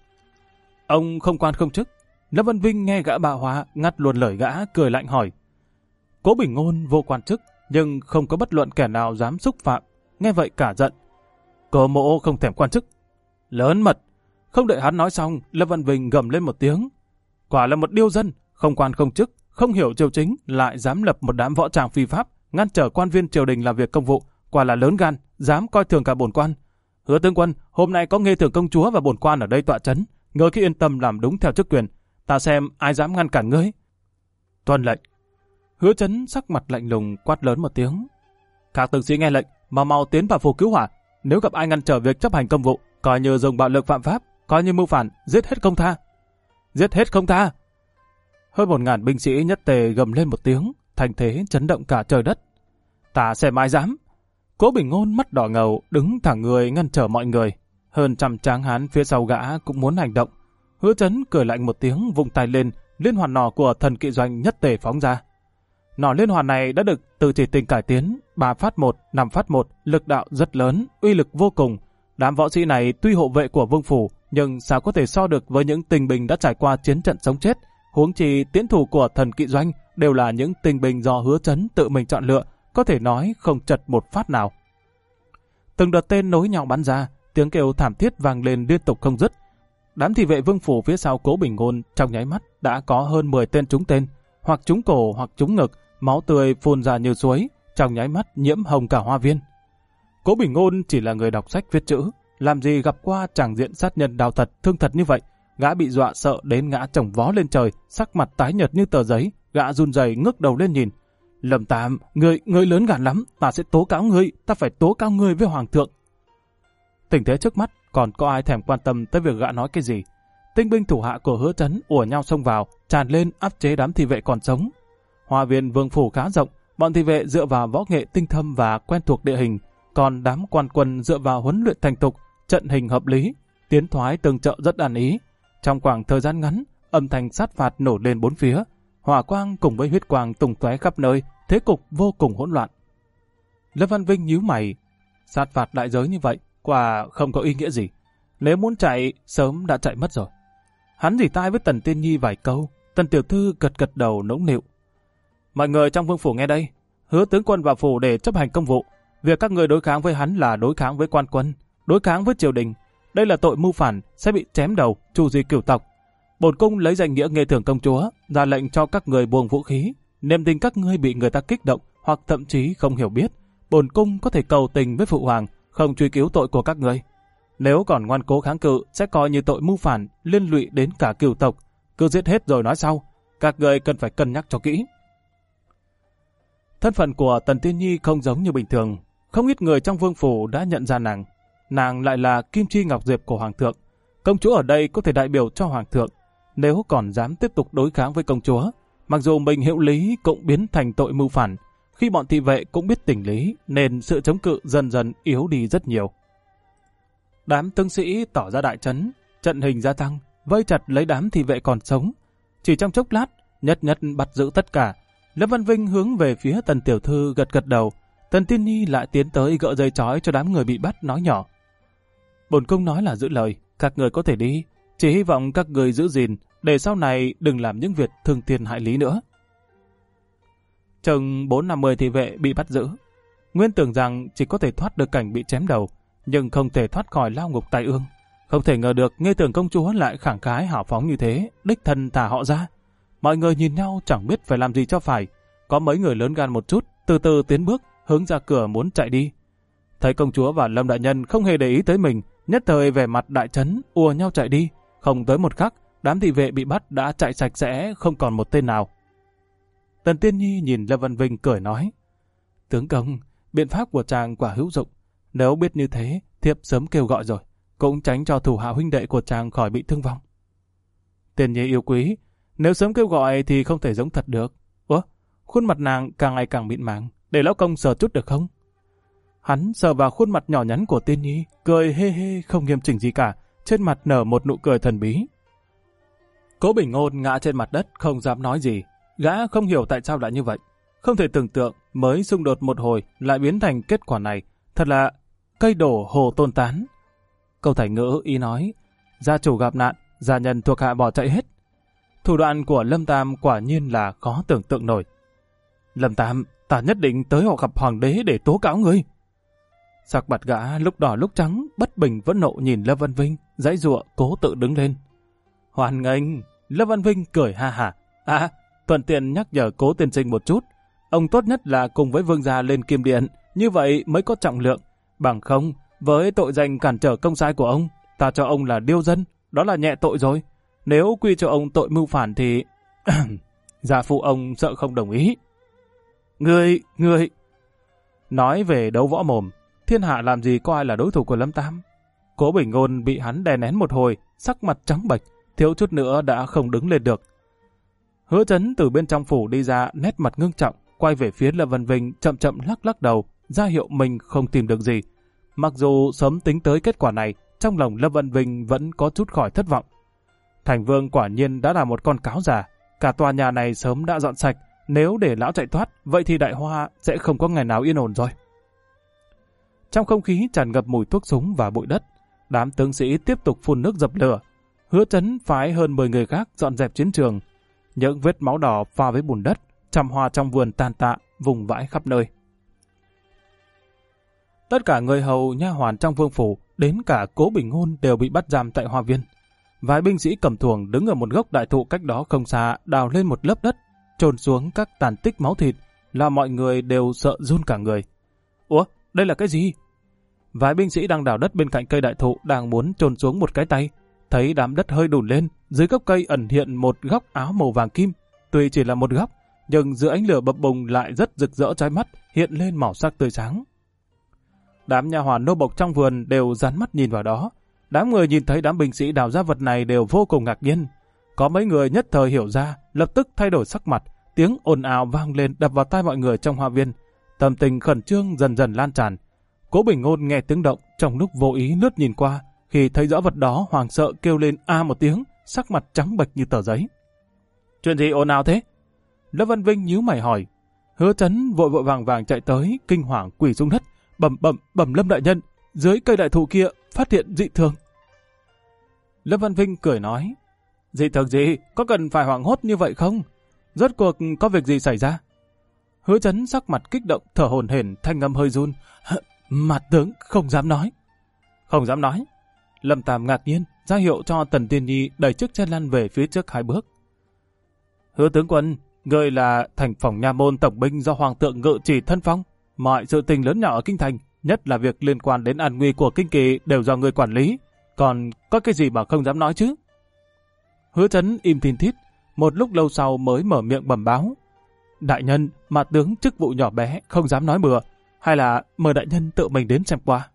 S1: Ông không quan không chức. Lâm Văn Vinh nghe gã bà hóa ngắt luôn lời gã, cười lạnh hỏi. Cố Bình Ngôn vô quan chức, nhưng không có bất luận kẻ nào dám xúc phạm. Nghe vậy cả giận. Cố mỗ không thèm quan chức. Lớn mật. Không đợi hắn nói xong, Lâm Văn Vinh gầm lên một tiếng. Quả là một điêu dân, không quan không chức, không hiểu triều chính, lại dám lập một đám võ tràng phi pháp, ngăn trở quan viên triều đình làm việc công vụ, quả là lớn gan, dám coi thường cả bổn quan. Hứa tướng quân, hôm nay có nghe thưởng công chúa và bổn quan ở đây tọa chấn, ngươi cứ yên tâm làm đúng theo chức quyền, ta xem ai dám ngăn cản ngươi. Tuân lệnh. Hứa Chấn sắc mặt lạnh lùng quát lớn một tiếng. Các tướng sĩ nghe lệnh, mau tiến vào phủ cứu hỏa, nếu gặp ai ngăn trở việc chấp hành công vụ, coi như dùng bạo lực phạm pháp, coi như mưu phản, giết hết không tha. Giết hết không tha. Hơn 1000 binh sĩ nhất tề gầm lên một tiếng, thành thế chấn động cả trời đất. Ta xem ai dám. Cố Bình Ngôn mắt đỏ ngầu, đứng thẳng người ngăn trở mọi người. Hơn 100 tráng hán phía sau gã cũng muốn hành động. Hứa Chấn cười lạnh một tiếng, vung tay lên, liên hoàn nỏ của thần kỵ doanh nhất tề phóng ra. Nỏ liên hoàn này đã được từ chỉ tình cải tiến, 3 phát 1, 5 phát 1, lực đạo rất lớn, uy lực vô cùng. Đám võ sĩ này tuy hộ vệ của vương phủ, nhưng sao có thể so được với những tinh binh đã trải qua chiến trận sống chết, huống chi tiến thủ của thần kỵ doanh đều là những tinh binh do Hứa Chấn tự mình chọn lựa, có thể nói không chật một phát nào. Từng đợt tên nối nhau bắn ra, tiếng kêu thảm thiết vang lên liên tục không dứt. Đám thị vệ vương phủ phía sau Cố Bình Ngôn trong nháy mắt đã có hơn 10 tên trúng tên, hoặc trúng cổ hoặc trúng ngực, máu tươi phun ra như suối, trong nháy mắt nhiễm hồng cả hoa viên. Cố Bình Ngôn chỉ là người đọc sách viết chữ, làm gì gặp qua tràng diện sát nhân đau thật, thương thật như vậy. Gã bị dọa sợ đến ngã chồng vó lên trời, sắc mặt tái nhợt như tờ giấy, gã run rẩy ngước đầu lên nhìn. Lâm Tam, ngươi lớn gan lắm, ta sẽ tố cáo ngươi, ta phải tố cáo ngươi với hoàng thượng. Tình thế trước mắt, còn có ai thèm quan tâm tới việc gã nói cái gì? Tinh binh thủ hạ của Hứa Chấn ùa nhau xông vào, tràn lên áp chế đám thị vệ còn sống. Hoa viên vương phủ khá rộng, bọn thị vệ dựa vào võ nghệ tinh thâm và quen thuộc địa hình, còn đám quan quân dựa vào huấn luyện thành thục, trận hình hợp lý, tiến thoái tương trợ rất ăn ý. Trong khoảng thời gian ngắn, âm thanh sát phạt nổ lên bốn phía, hỏa quang cùng với huyết quang tung tóe khắp nơi, thế cục vô cùng hỗn loạn. Lâm Văn Vinh nhíu mày, sát phạt đại giới như vậy, quả không có ý nghĩa gì. Nếu muốn chạy, sớm đã chạy mất rồi. Hắn rỉ tai với Tần Tiên Nhi vài câu, Tần tiểu thư gật gật đầu nũng nịu. Mọi người trong vương phủ nghe đây, Hứa tướng quân vào phủ để chấp hành công vụ. Việc các người đối kháng với hắn là đối kháng với quan quân, đối kháng với triều đình. Đây là tội mưu phản, sẽ bị chém đầu, tru di cửu tộc. Bổn cung lấy danh nghĩa nghề thưởng công chúa, ra lệnh cho các người buông vũ khí. Niềm tin các ngươi bị người ta kích động hoặc thậm chí không hiểu biết, bổn cung có thể cầu tình với phụ hoàng, không truy cứu tội của các ngươi. Nếu còn ngoan cố kháng cự, sẽ coi như tội mưu phản, liên lụy đến cả cửu tộc. Cứ giết hết rồi nói sau, các ngươi cần phải cân nhắc cho kỹ. Thân phận của Tần Tiên Nhi không giống như bình thường, không ít người trong vương phủ đã nhận ra nàng. Nàng lại là kim chi ngọc diệp của hoàng thượng. Công chúa ở đây có thể đại biểu cho hoàng thượng. Nếu còn dám tiếp tục đối kháng với công chúa, mặc dù mình hiệu lý cũng biến thành tội mưu phản. Khi bọn thị vệ cũng biết tình lý, nên sự chống cự dần dần yếu đi rất nhiều. Đám tướng sĩ tỏ ra đại trấn, trận hình gia tăng, vây chặt lấy đám thị vệ còn sống. Chỉ trong chốc lát, nhất nhất bắt giữ tất cả. Lâm Văn Vinh hướng về phía Tần tiểu thư gật gật đầu. Tần Tiên Nhi lại tiến tới gỡ dây trói cho đám người bị bắt, nói nhỏ. Bổn cung nói là giữ lời, các người có thể đi. Chỉ hy vọng các người giữ gìn, để sau này đừng làm những việc thương thiên hại lý nữa. Chừng 4-50 thị vệ bị bắt giữ. Nguyên tưởng rằng chỉ có thể thoát được cảnh bị chém đầu, nhưng không thể thoát khỏi lao ngục tai ương. Không thể ngờ được Nghê Tưởng công chúa lại khẳng khái hào phóng như thế, đích thân thả họ ra. Mọi người nhìn nhau chẳng biết phải làm gì cho phải. Có mấy người lớn gan một chút, từ từ tiến bước, hướng ra cửa muốn chạy đi. Thấy công chúa và Lâm đại nhân không hề để ý tới mình, nhất thời vẻ mặt đại trấn, ùa nhau chạy đi. Không tới một khắc, đám thị vệ bị bắt đã chạy sạch sẽ, không còn một tên nào. Tần Tiên Nhi nhìn Lâm Văn Vinh cười nói. Tướng công, biện pháp của chàng quả hữu dụng. Nếu biết như thế, thiếp sớm kêu gọi rồi, cũng tránh cho thủ hạ huynh đệ của chàng khỏi bị thương vong. Tiên Nhi yêu quý, nếu sớm kêu gọi thì không thể giống thật được. Ủa, khuôn mặt nàng càng ngày càng mịn màng, để lão công sờ chút được không? Hắn sờ vào khuôn mặt nhỏ nhắn của Tiên Nhi, cười hê hê không nghiêm chỉnh gì cả, trên mặt nở một nụ cười thần bí. Cố Bình Ngôn ngã trên mặt đất không dám nói gì, gã không hiểu tại sao lại như vậy. Không thể tưởng tượng mới xung đột một hồi lại biến thành kết quả này, thật là cây đổ hồ tôn tán. Câu thành ngữ ý nói, gia chủ gặp nạn, gia nhân thuộc hạ bỏ chạy hết. Thủ đoạn của Lâm Tam quả nhiên là khó tưởng tượng nổi. Lâm Tam, ta nhất định tới họ gặp hoàng đế để tố cáo ngươi. Sắc mặt gã lúc đỏ lúc trắng, bất bình vẫn nộ nhìn Lâm Văn Vinh, giãy giụa cố tự đứng lên. Hoan nghênh, Lâm Văn Vinh cười ha hả. À, thuận tiện nhắc nhở Cố tiên sinh một chút. Ông tốt nhất là cùng với vương gia lên Kim Điện, như vậy mới có trọng lượng. Bằng không, với tội danh cản trở công sai của ông, ta cho ông là điêu dân, đó là nhẹ tội rồi. Nếu quy cho ông tội mưu phản thì... Gia phụ ông sợ không đồng ý. Ngươi... Nói về đấu võ mồm, thiên hạ làm gì có ai là đối thủ của Lâm Tam. Cố Bình Ngôn bị hắn đè nén một hồi, sắc mặt trắng bệch, thiếu chút nữa đã không đứng lên được. Hứa Chấn từ bên trong phủ đi ra, nét mặt ngưng trọng, quay về phía Lâm Văn Vinh chậm chậm lắc lắc đầu, ra hiệu mình không tìm được gì. Mặc dù sớm tính tới kết quả này, trong lòng Lâm Văn Vinh vẫn có chút khỏi thất vọng. Thành Vương quả nhiên đã là một con cáo già, cả tòa nhà này sớm đã dọn sạch, nếu để lão chạy thoát, vậy thì Đại Hoa sẽ không có ngày nào yên ổn rồi. Trong không khí tràn ngập mùi thuốc súng và bụi đất, đám tướng sĩ tiếp tục phun nước dập lửa. Hứa Chấn phái hơn 10 người khác dọn dẹp chiến trường. Những vết máu đỏ pha với bùn đất, trăm hoa trong vườn tàn tạ, vùng vãi khắp nơi. Tất cả người hầu nha hoàn trong vương phủ, đến cả Cố Bình Ngôn đều bị bắt giam tại hoa viên. Vài binh sĩ cầm thuồng đứng ở một gốc đại thụ cách đó không xa, đào lên một lớp đất, chôn xuống các tàn tích máu thịt, là mọi người đều sợ run cả người. Ủa, đây là cái gì? Vài binh sĩ đang đào đất bên cạnh cây đại thụ đang muốn chôn xuống một cái tay, thấy đám đất hơi đùn lên, dưới gốc cây ẩn hiện một góc áo màu vàng kim. Tuy chỉ là một góc, nhưng dưới ánh lửa bập bùng lại rất rực rỡ chói mắt, hiện lên màu sắc tươi sáng. Đám nha hoàn nô bộc trong vườn đều dán mắt nhìn vào đó. Đám người nhìn thấy đám binh sĩ đào ra vật này đều vô cùng ngạc nhiên. Có mấy người nhất thời hiểu ra, lập tức thay đổi sắc mặt, tiếng ồn ào vang lên đập vào tai mọi người trong hoa viên. Tâm tình khẩn trương dần dần lan tràn. Cố Bình Ngôn nghe tiếng động, trong lúc vô ý lướt nhìn qua, khi thấy rõ vật đó hoảng sợ kêu lên a một tiếng, sắc mặt trắng bệch như tờ giấy. Chuyện gì ồn ào thế? Lâm Văn Vinh nhíu mày hỏi. Hứa Chấn vội vội vàng vàng chạy tới, kinh hoàng quỳ xuống đất, bẩm Lâm đại nhân, dưới cây đại thụ kia phát hiện dị thường. Lâm Văn Vinh cười nói, dị thường gì, có cần phải hoảng hốt như vậy không? Rốt cuộc có việc gì xảy ra? Hứa Chấn sắc mặt kích động, thở hổn hển, thanh âm hơi run. Mặt tướng không dám nói. Không dám nói? Lâm Tam ngạc nhiên, ra hiệu cho Tần Tiên Nhi đẩy chiếc xe lăn về phía trước 2 bước. Hứa tướng quân, người là thành phòng nha môn tổng binh do hoàng thượng ngự chỉ thân phong. Mọi sự tình lớn nhỏ ở kinh thành, nhất là việc liên quan đến an nguy của kinh kỳ đều do người quản lý. Còn có cái gì mà không dám nói chứ? Hứa Chấn im thin thít, một lúc lâu sau mới mở miệng bẩm báo. Đại nhân, mặt tướng chức vụ nhỏ bé, không dám nói bừa. Hay là mời đại nhân tự mình đến xem qua.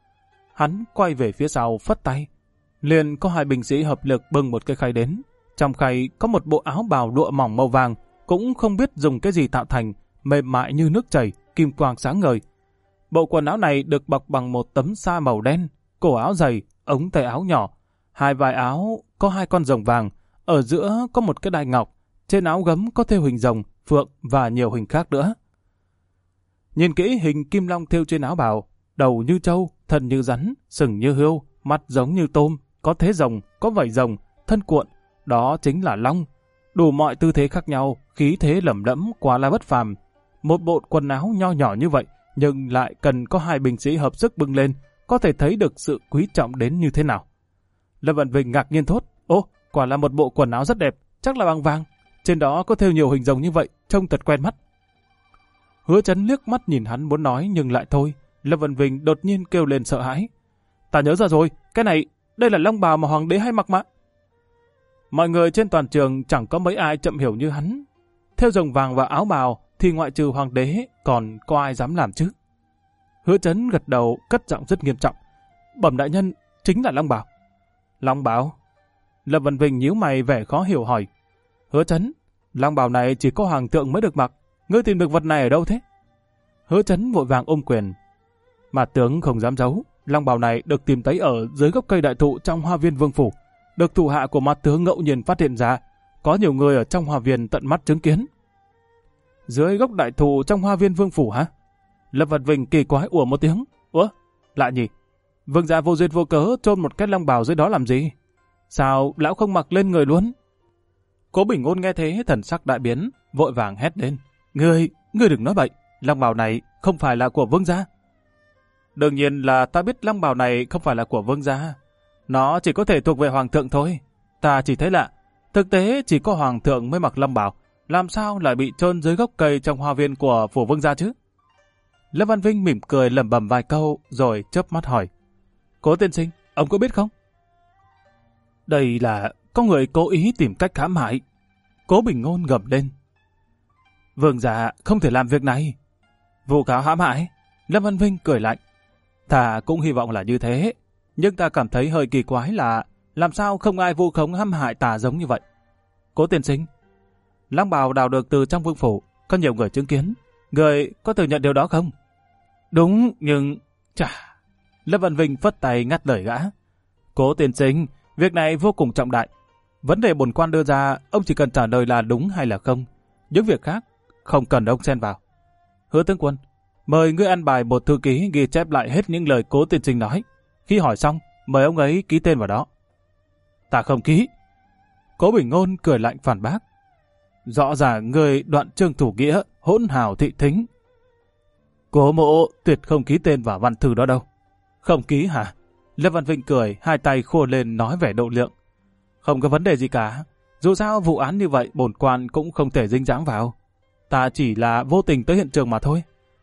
S1: Hắn quay về phía sau phất tay. Liền có 2 binh sĩ hợp lực bưng một cái khay đến. Trong khay có một bộ áo bào lụa mỏng màu vàng, cũng không biết dùng cái gì tạo thành, mềm mại như nước chảy, kim quang sáng ngời. Bộ quần áo này được bọc bằng một tấm sa màu đen, cổ áo dày, ống tay áo nhỏ. 2 vai áo có 2 con rồng vàng, ở giữa có một cái đai ngọc, trên áo gấm có thêu hình rồng, phượng và nhiều hình khác nữa. Nhìn kỹ hình kim long thêu trên áo bào, đầu như trâu, thân như rắn, sừng như hươu, mắt giống như tôm, có thế rồng, có vảy rồng, thân cuộn, đó chính là long. Đủ mọi tư thế khác nhau, khí thế lẫm lẫm, quả là bất phàm. Một bộ quần áo nho nhỏ như vậy, nhưng lại cần có 2 binh sĩ hợp sức bưng lên, có thể thấy được sự quý trọng đến như thế nào. Lâm Văn Vinh ngạc nhiên thốt, ô, quả là một bộ quần áo rất đẹp, chắc là bằng vàng. Trên đó có thêu nhiều hình rồng như vậy, trông thật quen mắt. Hứa Chấn liếc mắt nhìn hắn muốn nói nhưng lại thôi. Lâm Văn Vinh đột nhiên kêu lên sợ hãi. Ta nhớ ra rồi, cái này, đây là long bào mà hoàng đế hay mặc mà. Mọi người trên toàn trường chẳng có mấy ai chậm hiểu như hắn. Thêu rồng vàng và áo bào thì ngoại trừ hoàng đế còn có ai dám làm chứ? Hứa Chấn gật đầu, cất giọng rất nghiêm trọng. Bẩm đại nhân, chính là long bào. Long bào? Lâm Văn Vinh nhíu mày vẻ khó hiểu hỏi. Hứa Chấn, long bào này chỉ có hoàng thượng mới được mặc. Ngươi tìm được vật này ở đâu thế? Hứa Chấn vội vàng ôm quyền. Mà tướng không dám giấu, long bào này được tìm thấy ở dưới gốc cây đại thụ trong hoa viên vương phủ. Được thủ hạ của mặt tướng ngẫu nhiên phát hiện ra, có nhiều người ở trong hoa viên tận mắt chứng kiến. Dưới gốc đại thụ trong hoa viên vương phủ hả? Lâm Văn Vinh kỳ quái ủa một tiếng. Ủa, lạ nhỉ? Vương gia vô duyên vô cớ chôn một cái long bào dưới đó làm gì? Sao lão không mặc lên người luôn? Cố Bình Ngôn nghe thế thần sắc đại biến, vội vàng hét lên. Ngươi đừng nói bậy, long bào này không phải là của vương gia. Đương nhiên là ta biết long bào này không phải là của vương gia. Nó chỉ có thể thuộc về hoàng thượng thôi. Ta chỉ thấy lạ, thực tế chỉ có hoàng thượng mới mặc long bào, làm sao lại bị chôn dưới gốc cây trong hoa viên của phủ vương gia chứ? Lâm Văn Vinh mỉm cười lẩm bẩm vài câu rồi chớp mắt hỏi. Cố tiên sinh, ông có biết không? Đây là có người cố ý tìm cách hãm hại. Cố Bình Ngôn gầm lên. Vương gia không thể làm việc này. Vụ cáo hãm hại? Lâm Văn Vinh cười lạnh. Ta cũng hy vọng là như thế, nhưng ta cảm thấy hơi kỳ quái là làm sao không ai vu khống hãm hại ta giống như vậy. Cố tiên sinh, long bào đào được từ trong vương phủ, có nhiều người chứng kiến. Người có thừa nhận điều đó không? Đúng, nhưng... Chà... Lâm Văn Vinh phất tay ngắt lời gã. Cố tiên sinh, việc này vô cùng trọng đại. Vấn đề bổn quan đưa ra, ông chỉ cần trả lời là đúng hay là không. Những việc khác, không cần ông xen vào. Hứa tướng quân, Mời ngươi ăn bài một thư ký ghi chép lại hết những lời Cố tiên sinh nói. Khi hỏi xong, mời ông ấy ký tên vào đó. Ta không ký. Cố Bình Ngôn cười lạnh phản bác. Rõ ràng ngươi đoạn trương thủ nghĩa, hỗn hào thị thính. Cố mộ tuyệt không ký tên vào văn thư đó đâu. Không ký hả? Lâm Văn Vinh cười, hai tay khua lên nói vẻ độ lượng. Không có vấn đề gì cả. Dù sao vụ án như vậy bổn quan cũng không thể dính dáng vào. Ta chỉ là vô tình tới hiện trường mà thôi.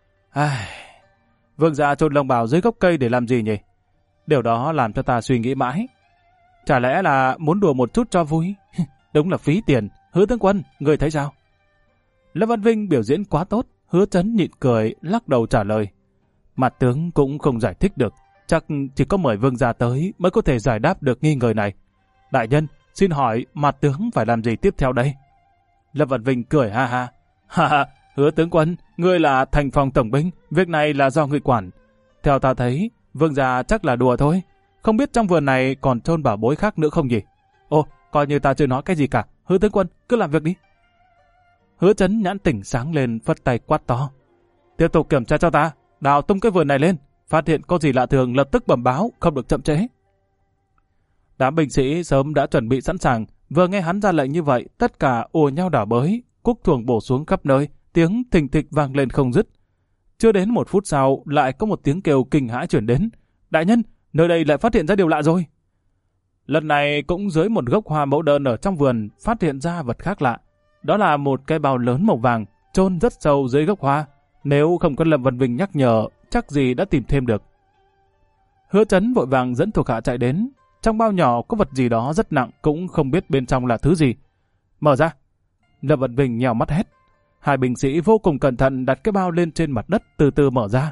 S1: Vương gia chôn Long Bảo dưới gốc cây để làm gì nhỉ? Điều đó làm cho ta suy nghĩ mãi. Chả lẽ là muốn đùa một chút cho vui? Đúng là phí tiền. Hứa tướng quân, người thấy sao? Lâm Văn Vinh biểu diễn quá tốt. Hứa Chấn nhịn cười, lắc đầu trả lời. Mặt tướng cũng không giải thích được. Chắc chỉ có mời vương gia tới mới có thể giải đáp được nghi ngờ này. Đại nhân, xin hỏi mặt tướng phải làm gì tiếp theo đây? Lâm Văn Vinh cười ha ha. Ha ha, Hứa tướng quân, ngươi là thành phòng tổng binh, việc này là do ngươi quản. Theo ta thấy, vương gia chắc là đùa thôi. Không biết trong vườn này còn chôn bảo bối khác nữa không nhỉ? Ồ, coi như ta chưa nói cái gì cả. Hứa tướng quân, cứ làm việc đi. Hứa Chấn nhãn tỉnh sáng lên, phất tay quát to. Tiếp tục kiểm tra cho ta, đào tung cái vườn này lên. Phát hiện có gì lạ thường lập tức bẩm báo, không được chậm trễ. Đám binh sĩ sớm đã chuẩn bị sẵn sàng, vừa nghe hắn ra lệnh như vậy, tất cả ùa nhau đảo bới, cúc thuồng bổ xuống khắp nơi, tiếng thình thịch vang lên không dứt. Chưa đến 1 phút sau, lại có một tiếng kêu kinh hãi chuyển đến. Đại nhân, nơi đây lại phát hiện ra điều lạ rồi. Lần này cũng dưới một gốc hoa mẫu đơn ở trong vườn phát hiện ra vật khác lạ. Đó là một cái bao lớn màu vàng, chôn rất sâu dưới gốc hoa. Nếu không có Lâm Văn Vinh nhắc nhở, chắc gì đã tìm thêm được. Hứa Chấn vội vàng dẫn thuộc hạ chạy đến. Trong bao nhỏ có vật gì đó rất nặng, cũng không biết bên trong là thứ gì. Mở ra. Lâm Văn Vinh nhèo mắt hét. Hai binh sĩ vô cùng cẩn thận đặt cái bao lên trên mặt đất, từ từ mở ra.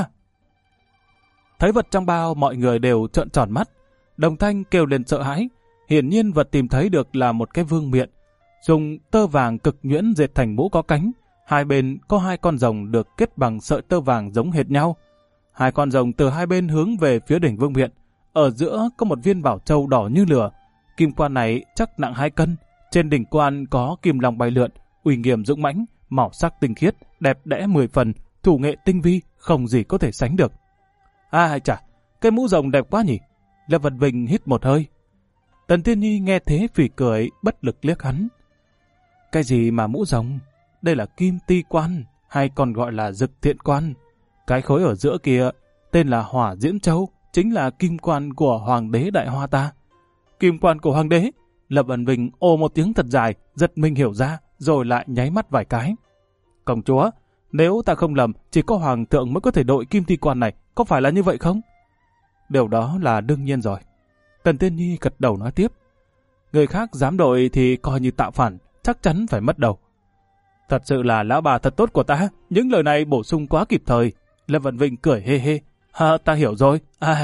S1: Thấy vật trong bao, mọi người đều trợn tròn mắt. Đồng thanh kêu lên sợ hãi. Hiển nhiên vật tìm thấy được là một cái vương miện, dùng tơ vàng cực nhuyễn dệt thành mũ có cánh. Hai bên có 2 con rồng được kết bằng sợi tơ vàng giống hệt nhau. 2 con rồng từ hai bên hướng về phía đỉnh vương miện. Ở giữa có một viên bảo châu đỏ như lửa. Kim quan này chắc nặng 2 cân. Trên đỉnh quan có kim long bay lượn, uy nghiêm dũng mãnh, màu sắc tinh khiết, đẹp đẽ 10 phần, thủ nghệ tinh vi, không gì có thể sánh được. Hay chà, cái mũ rồng đẹp quá nhỉ. Lâm Văn Vinh hít một hơi. Tần Tiên Nhi nghe thế phì cười, bất lực liếc hắn. Cái gì mà mũ rồng? Đây là kim ti quan, hay còn gọi là dực thiện quan. Cái khối ở giữa kia tên là Hỏa Diễm Châu, chính là kim quan của Hoàng đế Đại Hoa ta. Kim quan của Hoàng đế? Lâm Văn Vinh ồ một tiếng thật dài, giật mình hiểu ra, rồi lại nháy mắt vài cái. Công chúa, nếu ta không lầm, chỉ có Hoàng thượng mới có thể đội kim ti quan này, có phải là như vậy không? Điều đó là đương nhiên rồi. Tần Tiên Nhi gật đầu nói tiếp. Người khác dám đội thì coi như tạo phản, chắc chắn phải mất đầu. Thật sự là lão bà thật tốt của ta, những lời này bổ sung quá kịp thời. Lâm Văn Vinh cười hê hê. Ta hiểu rồi.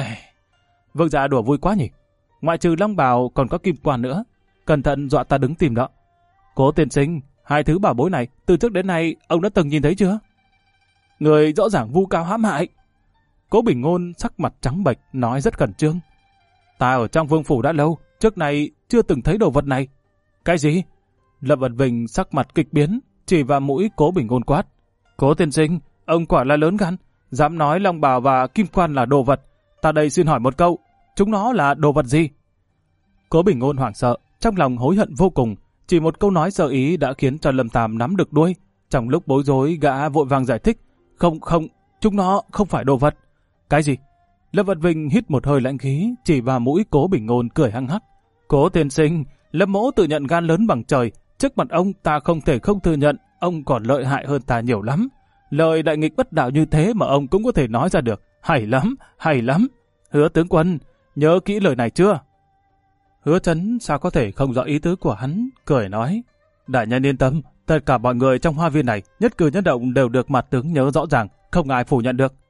S1: Vương gia đùa vui quá nhỉ. Ngoại trừ long bào còn có kim quan nữa. Cẩn thận dọa ta đứng tìm đó. Cố tiên sinh, 2 thứ bảo bối này từ trước đến nay ông đã từng nhìn thấy chưa? Người rõ ràng vu cáo hãm hại. Cố Bình Ngôn sắc mặt trắng bệch nói rất khẩn trương. Ta ở trong vương phủ đã lâu, trước này chưa từng thấy đồ vật này. Cái gì? Lâm Văn Vinh sắc mặt kịch biến, chỉ vào mũi Cố Bình Ngôn quát. Cố tiên sinh, ông quả là lớn gan, dám nói long bào và kim quan là đồ vật. Ta đây xin hỏi một câu, chúng nó là đồ vật gì? Cố Bình Ngôn hoảng sợ, trong lòng hối hận vô cùng. Chỉ một câu nói sơ ý đã khiến cho Lâm Tam nắm được đuôi. Trong lúc bối rối, gã vội vàng giải thích. Không, chúng nó không phải đồ vật. Cái gì? Lâm Văn Vinh hít một hơi lãnh khí, chỉ vào mũi Cố Bình Ngôn cười hăng hắc. Cố tiên sinh, Lâm mỗ tự nhận gan lớn bằng trời. Trước mặt ông ta không thể không thừa nhận, ông còn lợi hại hơn ta nhiều lắm. Lời đại nghịch bất đạo như thế mà ông cũng có thể nói ra được. Hay lắm, hay lắm. Hứa tướng quân, nhớ kỹ lời này chưa? Hứa Chấn sao có thể không rõ ý tứ của hắn, cười nói. Đại nhân yên tâm, tất cả mọi người trong hoa viên này, nhất cử nhất động đều được mặt tướng nhớ rõ ràng, không ai phủ nhận được.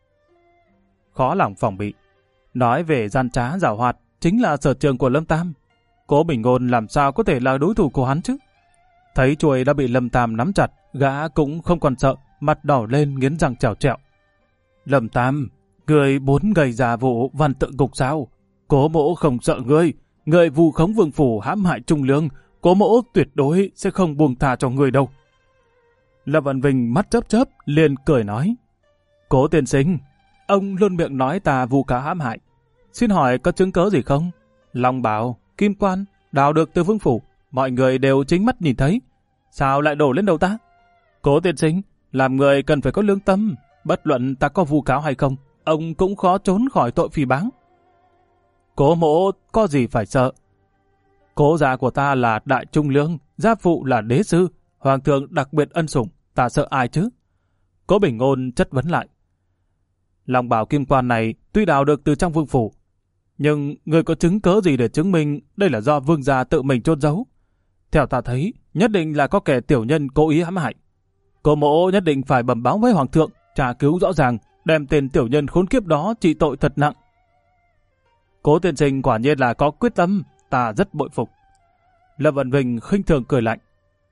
S1: Khó lòng phòng bị. Nói về gian trá giảo hoạt, chính là sở trường của Lâm Tam. Cố Bình Ngôn làm sao có thể là đối thủ của hắn chứ? Thấy chuôi đã bị Lâm Tam nắm chặt, gã cũng không còn sợ, mặt đỏ lên nghiến răng trèo trẹo. Lâm Tam, người 4 gầy già vụ văn tượng cục sao? Cố mỗ không sợ ngươi, người vu khống vương phủ hãm hại trung lương, cố mỗ tuyệt đối sẽ không buông tha cho người đâu. Lâm Văn Vinh mắt chớp chớp liền cười nói. Cố tiên sinh, ông luôn miệng nói ta vu cáo hãm hại. Xin hỏi có chứng cớ gì không? Long bào, kim quan, đào được từ vương phủ, mọi người đều chính mắt nhìn thấy. Sao lại đổ lên đầu ta? Cố tiên sinh, làm người cần phải có lương tâm. Bất luận ta có vu cáo hay không, ông cũng khó trốn khỏi tội phỉ báng. Cố mỗ có gì phải sợ? Cố gia của ta là đại trung lương, gia phụ là đế sư, hoàng thượng đặc biệt ân sủng, ta sợ ai chứ? Cố Bình Ngôn chất vấn lại. Long bào kim quan này tuy đào được từ trong vương phủ, nhưng người có chứng cớ gì để chứng minh đây là do vương gia tự mình chôn giấu? Theo ta thấy, nhất định là có kẻ tiểu nhân cố ý hãm hại. Cố mỗ nhất định phải bẩm báo với hoàng thượng, tra cứu rõ ràng, đem tên tiểu nhân khốn kiếp đó trị tội thật nặng. Cố tiên sinh quả nhiên là có quyết tâm, ta rất bội phục. Lâm Vận Vinh khinh thường cười lạnh.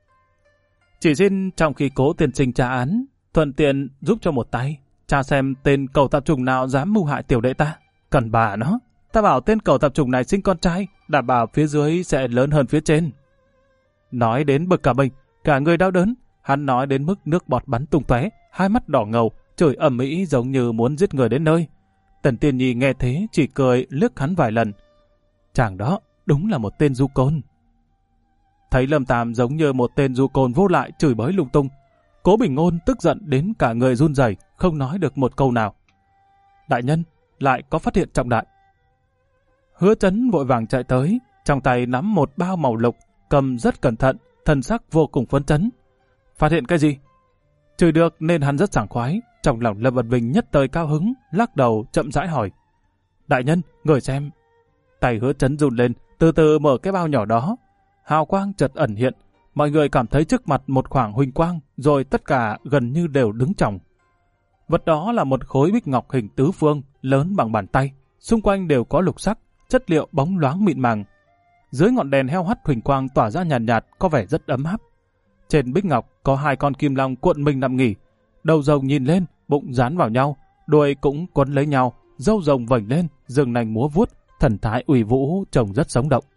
S1: Chỉ xin trong khi Cố tiên sinh tra án, thuận tiện giúp cho một tay, tra xem tên cầu tạp trùng nào dám mưu hại tiểu đệ ta. Cần bà nó, ta bảo tên cầu tạp trùng này sinh con trai, đảm bảo phía dưới sẽ lớn hơn phía trên. Nói đến bực cả mình, cả người đau đớn, hắn nói đến mức nước bọt bắn tung tóe, hai mắt đỏ ngầu, chửi ầm ĩ giống như muốn giết người đến nơi. Tần Tiên Nhi nghe thế chỉ cười liếc hắn vài lần. Chàng đó đúng là một tên du côn. Thấy Lâm Tam giống như một tên du côn vô lại chửi bới lung tung, Cố Bình Ngôn tức giận đến cả người run rẩy, không nói được một câu nào. Đại nhân, lại có phát hiện trọng đại. Hứa Chấn vội vàng chạy tới, trong tay nắm một bao màu lục, cầm rất cẩn thận, thần sắc vô cùng phấn chấn. Phát hiện cái gì? Chửi được nên hắn rất sảng khoái, trong lòng Lâm Vận Vinh nhất thời cao hứng, lắc đầu chậm rãi hỏi. Đại nhân, người xem. Tay Hứa Chấn run lên, từ từ mở cái bao nhỏ đó. Hào quang chợt ẩn hiện, mọi người cảm thấy trước mặt một khoảng huỳnh quang, rồi tất cả gần như đều đứng chồng. Vật đó là một khối bích ngọc hình tứ phương, lớn bằng bàn tay, xung quanh đều có lục sắc, chất liệu bóng loáng mịn màng. Dưới ngọn đèn heo hắt huỳnh quang tỏa ra nhàn nhạt, có vẻ rất ấm áp. Trên bích ngọc có hai con kim long cuộn mình nằm nghỉ, đầu rồng nhìn lên, bụng dán vào nhau, đuôi cũng quấn lấy nhau, râu rồng vểnh lên, rừng nành múa vuốt, thần thái uy vũ, trông rất sống động.